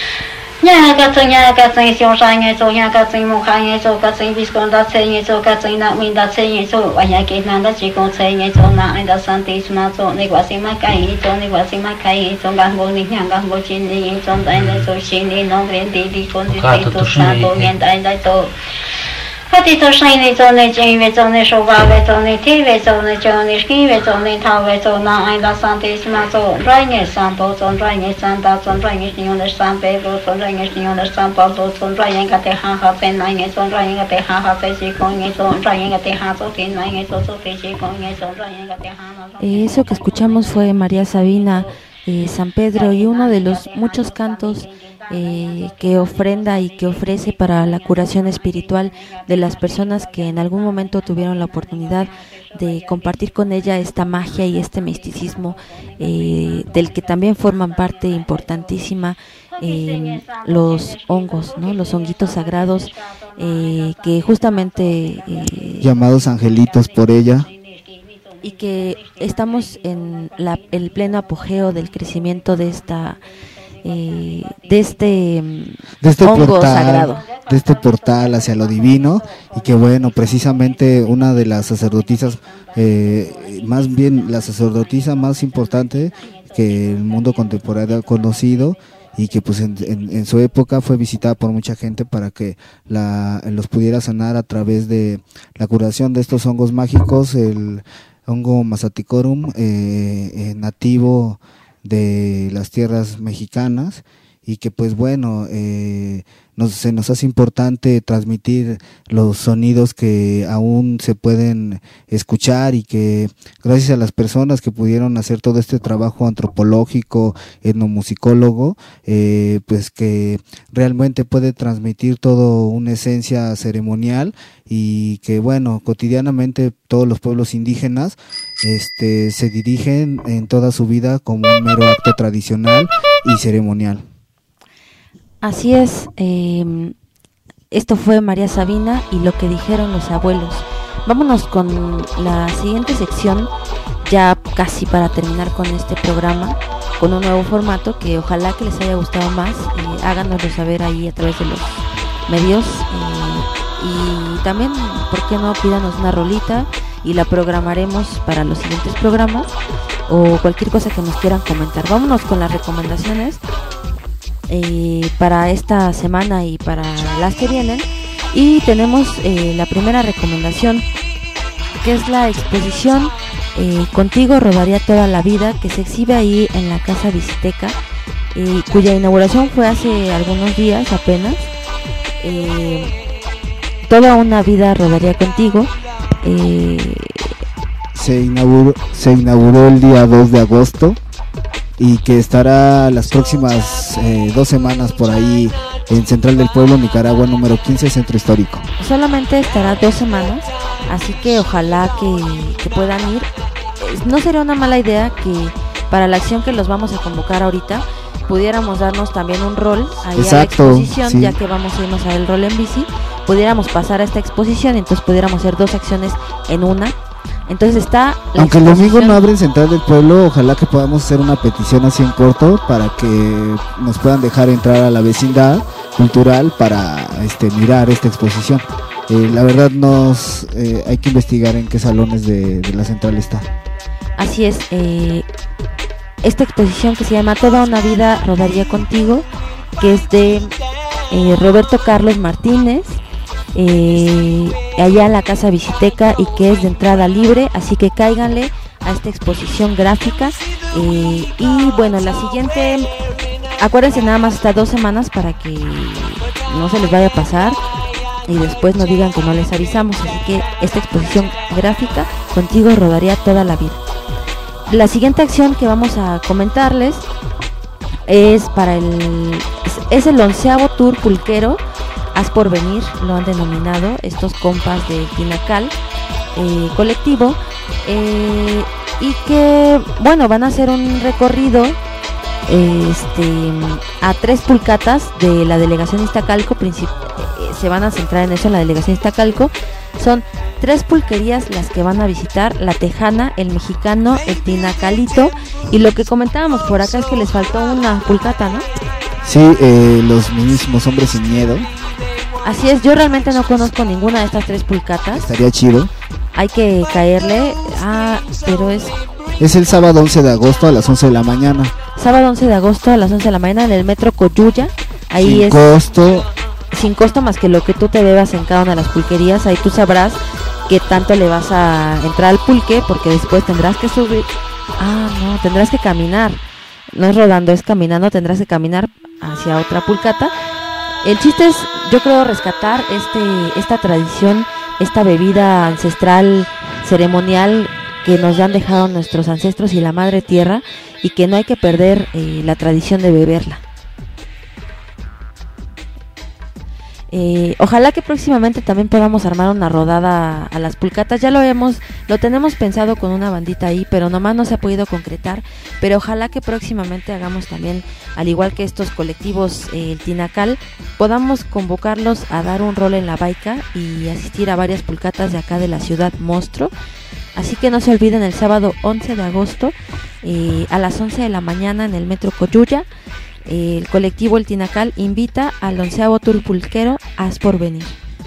nhà các sinh siêu sang nghe số nhà các sinh một hai nghe số các sinh biscon đã xây nghe số các sinh nặng mình đã xây nghe số và nhà kia nàng đã chỉ còn xây nghe số nặng anh đã santísima số này quá sinh mắc cái số này quá sinh mắc cái số gan vô này nhà gan vô chín này số anh đã số chín này nó lên đi con đi số santo nghe anh đã số Hati to shine to ne jin to ne shoba to ne ti to ne jo ne ski to ne ta to na ai la santísima to rai ne santo to rai ne santa to rai ne Señor San Pedro to rai ne Señor San Paulo to rai ne ka te ha ha pe na ne to rai ne ka te ha ha pe si con ne to rai ne ka te ha to ti na ne to pe si con ne to rai ne ka te ha. Eso que escuchamos fue María Sabina, San Pedro, y uno de los muchos cantos que ofrenda y que ofrece para la curación espiritual de las personas que en algún momento tuvieron la oportunidad de compartir con ella esta magia y este misticismo del que también forman parte importantísima los hongos, ¿no? Los honguitos sagrados que justamente llamados angelitos por ella, y que estamos en el pleno apogeo del crecimiento de este hongo portal, sagrado, de este portal hacia lo divino, y que bueno, precisamente una de las sacerdotisas, más bien la sacerdotisa más importante que el mundo contemporáneo ha conocido, y que pues en su época fue visitada por mucha gente para que los pudiera sanar a través de la curación de estos hongos mágicos, el hongo Masaticorum, nativo de las tierras mexicanas, y que pues bueno, se nos hace importante transmitir los sonidos que aún se pueden escuchar, y que gracias a las personas que pudieron hacer todo este trabajo antropológico, etnomusicólogo, pues que realmente puede transmitir todo una esencia ceremonial, y que bueno, cotidianamente todos los pueblos indígenas se dirigen en toda su vida como un mero acto tradicional y ceremonial. Así es, esto fue María Sabina y lo que dijeron los abuelos. Vámonos con la siguiente sección, ya casi para terminar con este programa, con un nuevo formato que ojalá que les haya gustado más. Háganoslo saber ahí a través de los medios y también, ¿por qué no? Pídanos una rolita y la programaremos para los siguientes programas o cualquier cosa que nos quieran comentar. Vámonos con las recomendaciones para esta semana y para las que vienen, y tenemos la primera recomendación, que es la exposición Contigo rodaría toda la vida, que se exhibe ahí en la Casa Visiteca, cuya inauguración fue hace algunos días apenas. Toda una vida rodaría contigo. Se inauguró el día 2 de agosto y que estará las próximas 2 semanas por ahí en Central del Pueblo, Nicaragua, número 15, Centro Histórico. Solamente estará 2 semanas, así que ojalá que puedan ir. No sería una mala idea que para la acción que los vamos a convocar ahorita pudiéramos darnos también un rol ahí. Exacto, a la exposición, sí. Ya que vamos a irnos a el rol en bici, pudiéramos pasar a esta exposición y entonces pudiéramos hacer 2 acciones en una. Entonces está la aunque el domingo no abren Central del Pueblo, ojalá que podamos hacer una petición así en corto para que nos puedan dejar entrar a la vecindad cultural para mirar esta exposición. La verdad hay que investigar en qué salones de la central está. Así es, esta exposición que se llama Toda una vida rodaría contigo, que es de Roberto Carlos Martínez, allá en la Casa Visiteca, y que es de entrada libre, así que cáiganle a esta exposición gráfica. Y bueno, la siguiente, acuérdense, nada más está 2 semanas para que no se les vaya a pasar y después no digan que no les avisamos, así que esta exposición gráfica Contigo rodaría toda la vida. La siguiente acción que vamos a comentarles es el 11º Tour Pulquero Haz por Venir, lo han denominado estos compas del Tinacal colectivo, y que bueno, van a hacer un recorrido a 3 pulcatas de la delegación Iztacalco. Se van a centrar en eso, en la delegación Iztacalco. Son 3 pulquerías las que van a visitar: La Tejana, El Mexicano, El Tinacalito, y lo que comentábamos por acá es que les faltó una pulcata, ¿no? Sí, los mismísimos Hombres Sin Miedo. Así es, yo realmente no conozco ninguna de estas 3 pulcatas. Estaría chido. Hay que caerle. Pero es el sábado 11 de agosto a las 11 de la mañana. Sábado 11 de agosto a las 11 de la mañana en el Metro Coyuya. Ahí sin costo más que lo que tú te bebas en cada una de las pulquerías. Ahí tú sabrás qué tanto le vas a entrar al pulque, porque después tendrás que subir. No, tendrás que caminar. No es rodando, es caminando. Tendrás que caminar hacia otra pulcata. El chiste es, yo creo, rescatar esta tradición, esta bebida ancestral, ceremonial, que nos han dejado nuestros ancestros y la madre tierra, y que no hay que perder la tradición de beberla. Ojalá que próximamente también podamos armar una rodada a las pulcatas. Ya lo tenemos pensado con una bandita ahí, pero nomás no se ha podido concretar. Pero ojalá que próximamente hagamos también, al igual que estos colectivos, el Tinacal, podamos convocarlos a dar un rol en la baica y asistir a varias pulcatas de acá de la ciudad monstruo. Así que no se olviden, el sábado 11 de agosto a las 11 de la mañana en el Metro Coyuya, el colectivo El Tinacal invita al 11º Tour Pulquero Haz por Venir.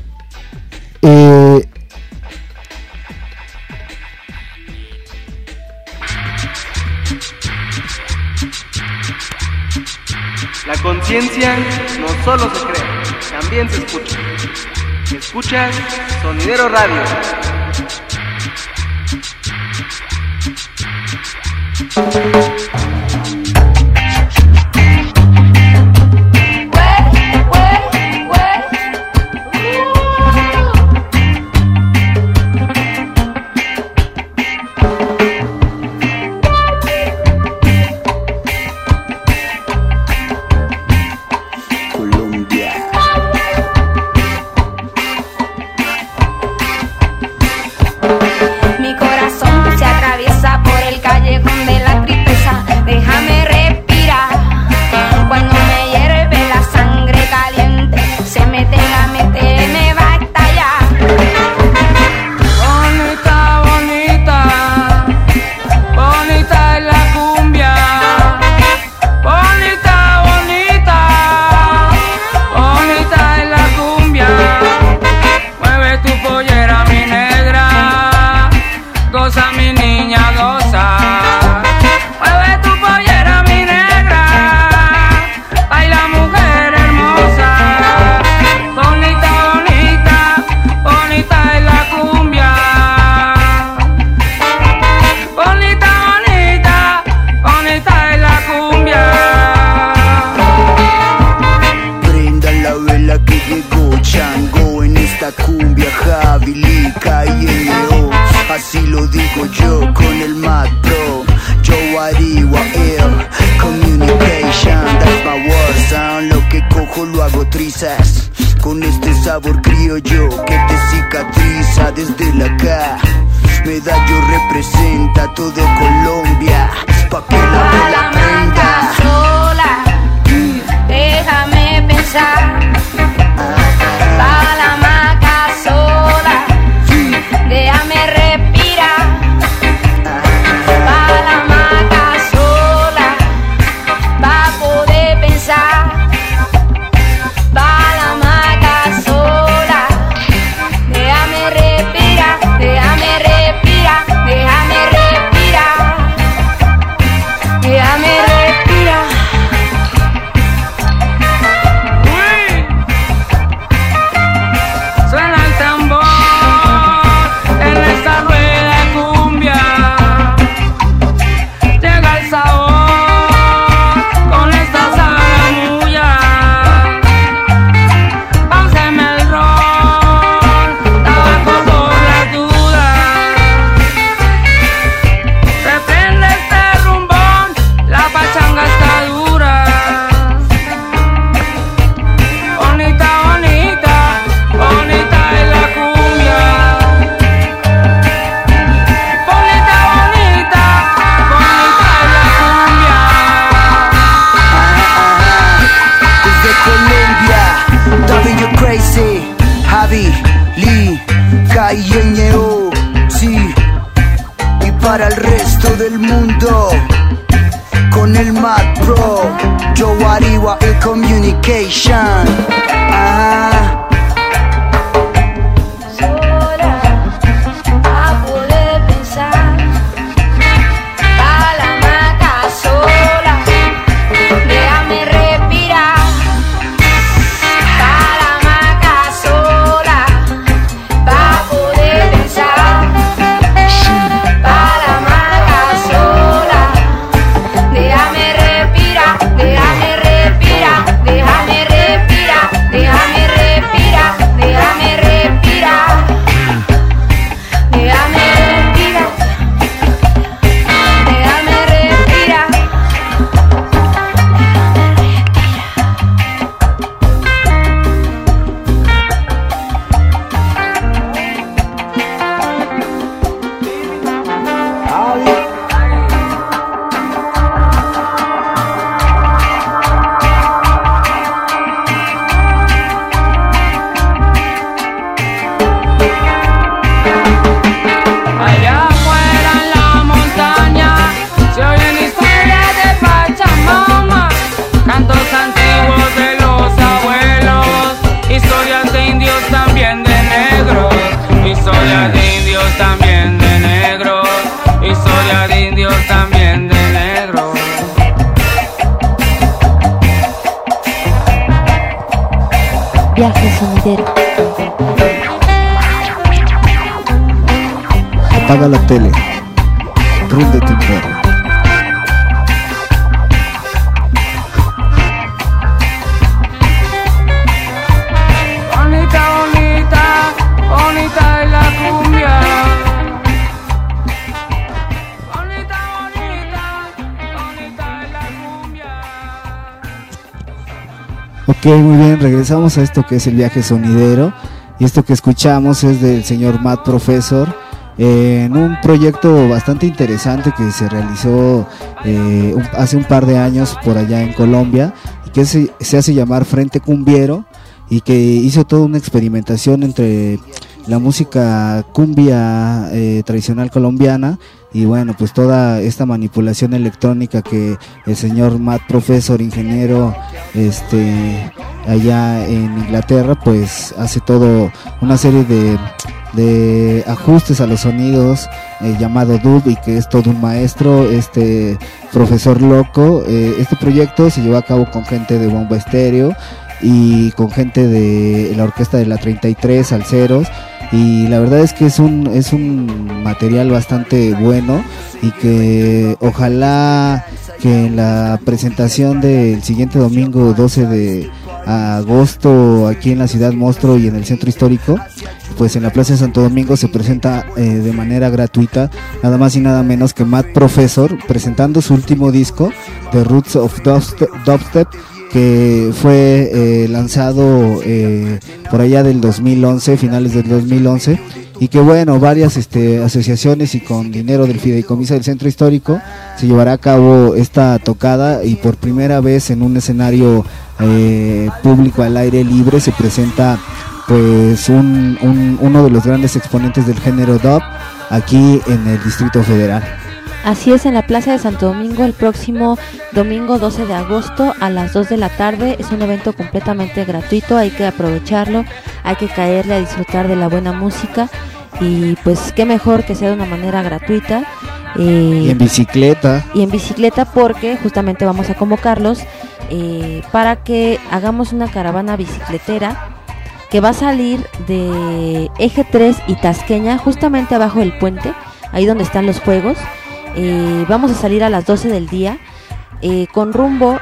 La conciencia no solo se crea, también se escucha. Escuchas Sonidero Radio. Mi corazón se atraviesa por el callejón de la tristeza. solo hago trizas con este sabor criollo que te cicatriza desde la acá. Medallo representa todo Colombia, pa' que la prenda sola, déjame pensar. Pa' la maca sola, déjame respirar. Pa' la maca sola, pa' poder pensar. Pa' la maca sola, déjame respirar, déjame respirar, déjame respirar, déjame respirar. Suena el tambor en esta rueda de cumbia. Llega el sabor con esta zaramulla. Páseme el ron, tabaco por las dudas. Se prende este rumbón, la pachanga está dura. Bonita, bonita, bonita es la cumbia. Bonita, bonita, bonita es la cumbia. Desde Colombia, David You Crazy, Javi, Lee, K-I-N-O, sí. Y para el resto del mundo, con el Mad Pro, Joe Ariwa, el Communication. Sola, a poder pensar. Pa' la maca sola, déjame respirar. Pa' la maca sola, pa' poder pensar. Pa' la maca sola, déjame respirar, déjame respirar, déjame respirar, déjame respirar, déjame respirar, déjame respirar, déjame respirar. Allá afuera en la montaña se oyen historias de Pachamama, cantos antiguos de los abuelos, historias de indios también de negros, historias de indios también de negros, historias de indios también de negros. Viaje sonidero. Apaga la tele, ríndete un perro. Bonita, bonita, bonita es la cumbia. Bonita, bonita, bonita es la cumbia. Ok, muy bien, regresamos a esto que es el viaje sonidero. Y esto que escuchamos es del señor Mad Professor, en un proyecto bastante interesante que se realizó hace un par de años por allá en Colombia, y que se hace llamar Frente Cumbiero, y que hizo toda una experimentación entre la música cumbia tradicional colombiana y bueno, pues toda esta manipulación electrónica que el señor Mad Professor, ingeniero allá en Inglaterra, pues hace todo una serie de ajustes a los sonidos llamado dub, y que es todo un maestro, este profesor loco. Este proyecto se llevó a cabo con gente de Bomba Estéreo y con gente de la orquesta de la 33 Salseros, y la verdad es que es un material bastante bueno, y que ojalá que en la presentación del siguiente domingo 12 de agosto aquí en la Ciudad Monstruo y en el Centro Histórico, pues en la Plaza de Santo Domingo se presenta de manera gratuita nada más y nada menos que Mad Professor, presentando su último disco, The Roots of Dubstep, que fue lanzado por allá del 2011, finales del 2011, y que bueno, varias asociaciones y con dinero del Fideicomiso del Centro Histórico se llevará a cabo esta tocada, y por primera vez en un escenario público al aire libre se presenta pues uno de los grandes exponentes del género dub aquí en el Distrito Federal. Así es, en la Plaza de Santo Domingo el próximo domingo 12 de agosto a las 2 de la tarde. Es un evento completamente gratuito, hay que aprovecharlo, hay que caerle a disfrutar de la buena música, y pues qué mejor que sea de una manera gratuita. Y en bicicleta. Y en bicicleta, porque justamente vamos a convocarlos para que hagamos una caravana bicicletera que va a salir de Eje 3 y Tasqueña, justamente abajo del puente, ahí donde están los juegos. Vamos a salir a las 12 del día con rumbo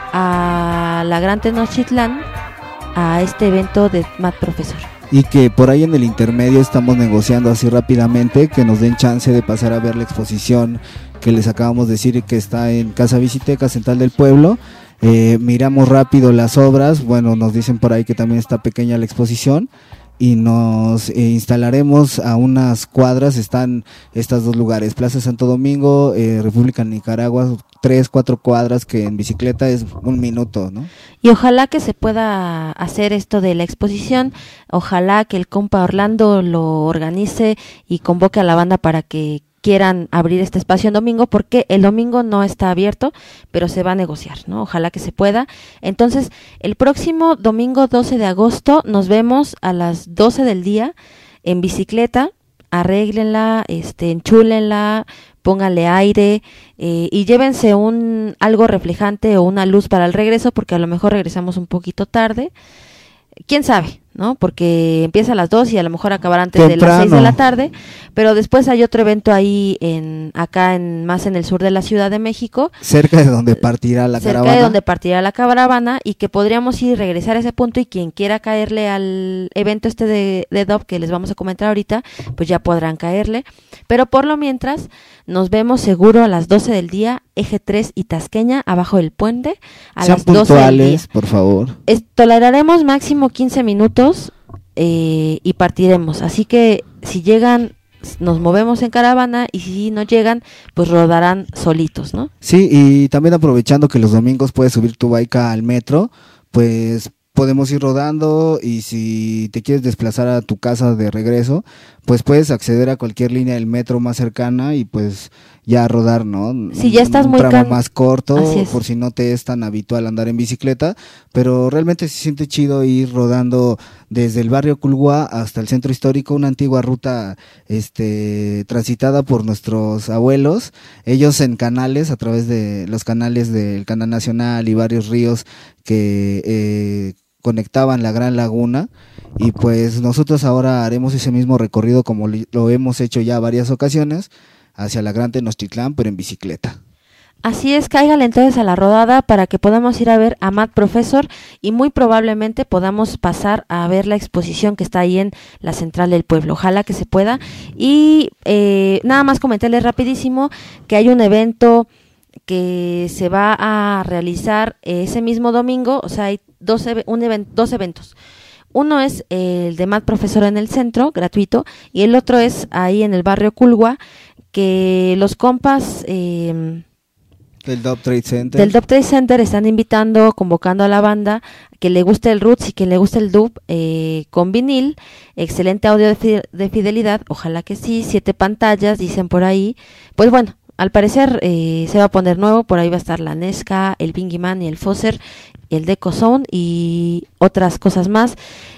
a la Gran Tenochtitlán, a este evento de Mad Profesor. Y que por ahí en el intermedio estamos negociando así rápidamente que nos den chance de pasar a ver la exposición que les acabamos de decir, que está en Casa Visiteca Central del Pueblo. Miramos rápido las obras, bueno, nos dicen por ahí que también está pequeña la exposición, y nos instalaremos a unas cuadras. Están estos dos lugares, Plaza Santo Domingo, República de Nicaragua, 3-4 cuadras, que en bicicleta es 1 minuto, ¿no? Y ojalá que se pueda hacer esto de la exposición, ojalá que el compa Orlando lo organice y convoque a la banda para que quieran abrir este espacio en domingo, porque el domingo no está abierto, pero se va a negociar, ¿no? Ojalá que se pueda. Entonces, el próximo domingo 12 de agosto nos vemos a las 12 del día en bicicleta. Arréglenla, enchúlenla, pónganle aire y llévense algo reflejante o una luz para el regreso, porque a lo mejor regresamos un poquito tarde. ¿Quién sabe? ¿No? Porque empieza a las 2 y a lo mejor acabará antes de las 6 de la tarde, pero después hay otro evento ahí más en el sur de la Ciudad de México, cerca de donde partirá la caravana, y que podríamos ir regresar a ese punto, y quien quiera caerle al evento de dub que les vamos a comentar ahorita, pues ya podrán caerle, pero por lo mientras nos vemos seguro a las 12 del día, Eje 3 y Tasqueña, abajo del puente, a Sean las 12 del día. Por favor. Toleraremos máximo 15 minutos y partiremos, así que si llegan nos movemos en caravana, y si no llegan pues rodarán solitos, ¿no? Sí, y también aprovechando que los domingos puedes subir tu bike al metro, pues podemos ir rodando, y si te quieres desplazar a tu casa de regreso, pues puedes acceder a cualquier línea del metro más cercana y pues ya rodar, ¿no? Si ya estás un muy tramo más corto, es. por si no te es tan habitual andar en bicicleta, pero realmente se siente chido ir rodando desde el barrio Culhua hasta el centro histórico, una antigua ruta transitada por nuestros abuelos, ellos en canales, a través de los canales del Canal Nacional y varios ríos que conectaban la Gran Laguna, y pues nosotros ahora haremos ese mismo recorrido como lo hemos hecho ya varias ocasiones, hacia la Gran Tenochtitlán, pero en bicicleta. Así es, cáigale entonces a la rodada para que podamos ir a ver a Mad Profesor, y muy probablemente podamos pasar a ver la exposición que está ahí en la Central del Pueblo. Ojalá que se pueda. Y nada más comentarles rapidísimo que hay un evento que se va a realizar ese mismo domingo. O sea, hay dos eventos. Uno es el de Mad Profesor en el centro, gratuito, y el otro es ahí en el barrio Culhua, que los compas del Dub Trade Center están convocando a la banda que le guste el roots y que le guste el dub, con vinil, excelente audio de fidelidad, ojalá que sí, 7 pantallas, dicen por ahí. Pues bueno, al parecer se va a poner nuevo, por ahí va a estar la Nesca, el Bingy Man y el Fosser, el Deco Sound y otras cosas más.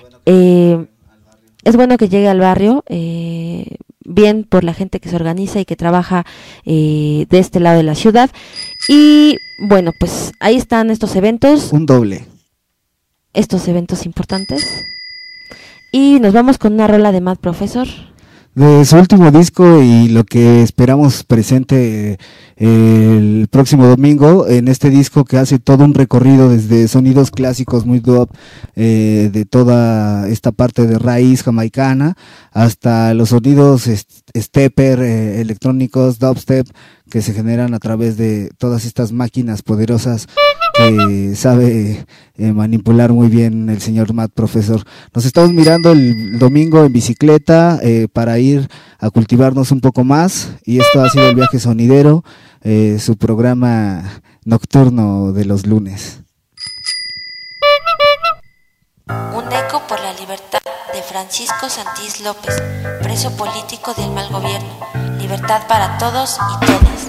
Es bueno que llegue al barrio, bien por la gente que se organiza y que trabaja de este lado de la ciudad. Y bueno, pues ahí están estos eventos. Un doble. Estos eventos importantes. Y nos vamos con una rola de Mad Profesor. De su último disco y lo que esperamos presente el próximo domingo, en este disco que hace todo un recorrido desde sonidos clásicos muy dub, de toda esta parte de raíz jamaicana, hasta los sonidos stepper, electrónicos, dubstep, que se generan a través de todas estas máquinas poderosas que sabe manipular muy bien el señor Matt, profesor. Nos estamos mirando el domingo en bicicleta para ir a cultivarnos un poco más, y esto ha sido El Viaje Sonidero, su programa nocturno de los lunes. Un eco por la libertad de Francisco Santís López, preso político del mal gobierno. Libertad para todos y todas.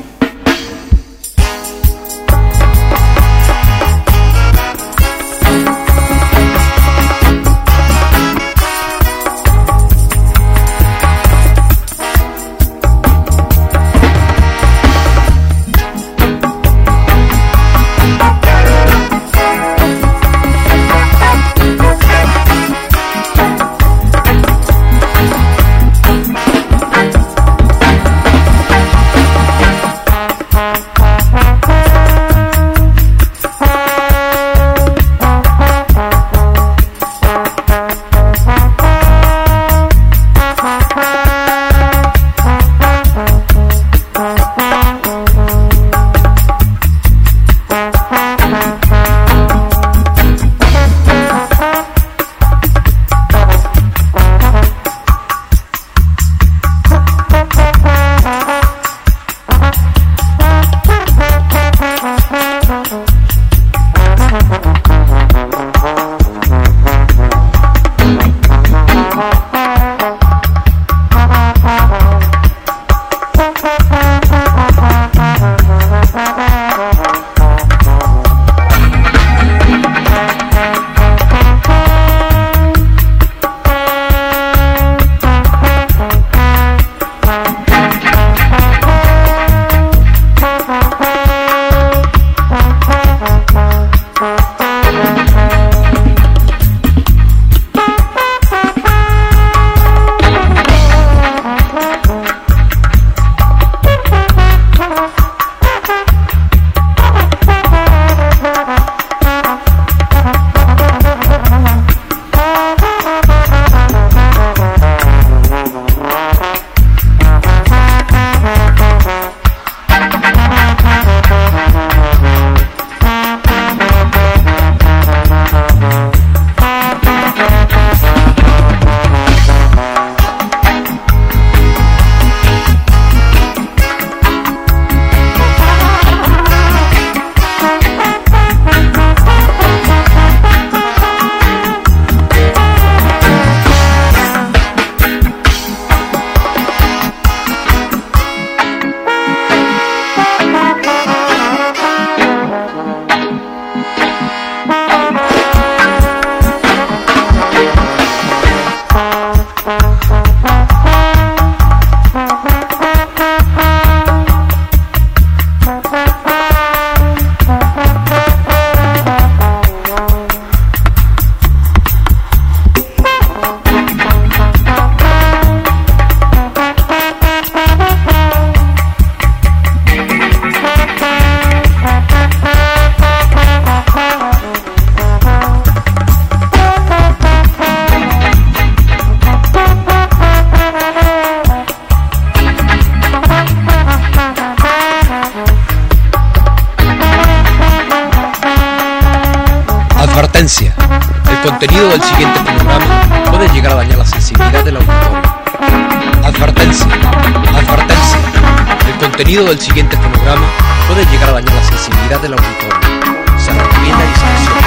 Advertencia. El contenido del siguiente programa puede llegar a dañar la sensibilidad del auditorio. Advertencia. Advertencia. El contenido del siguiente programa puede llegar a dañar la sensibilidad del auditorio. Se recomienda discreción.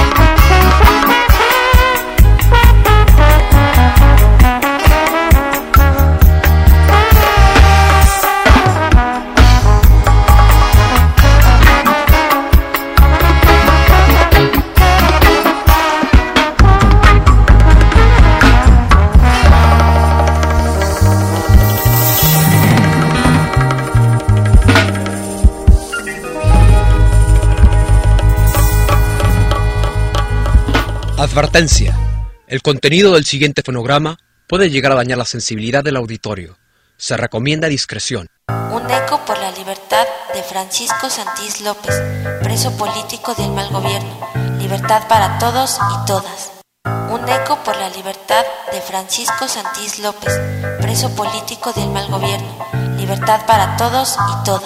Advertencia. El contenido del siguiente fonograma puede llegar a dañar la sensibilidad del auditorio. Se recomienda discreción. Un eco por la libertad de Francisco Santís López, preso político del mal gobierno. Libertad para todos y todas. Un eco por la libertad de Francisco Santís López, preso político del mal gobierno. Libertad para todos y todas.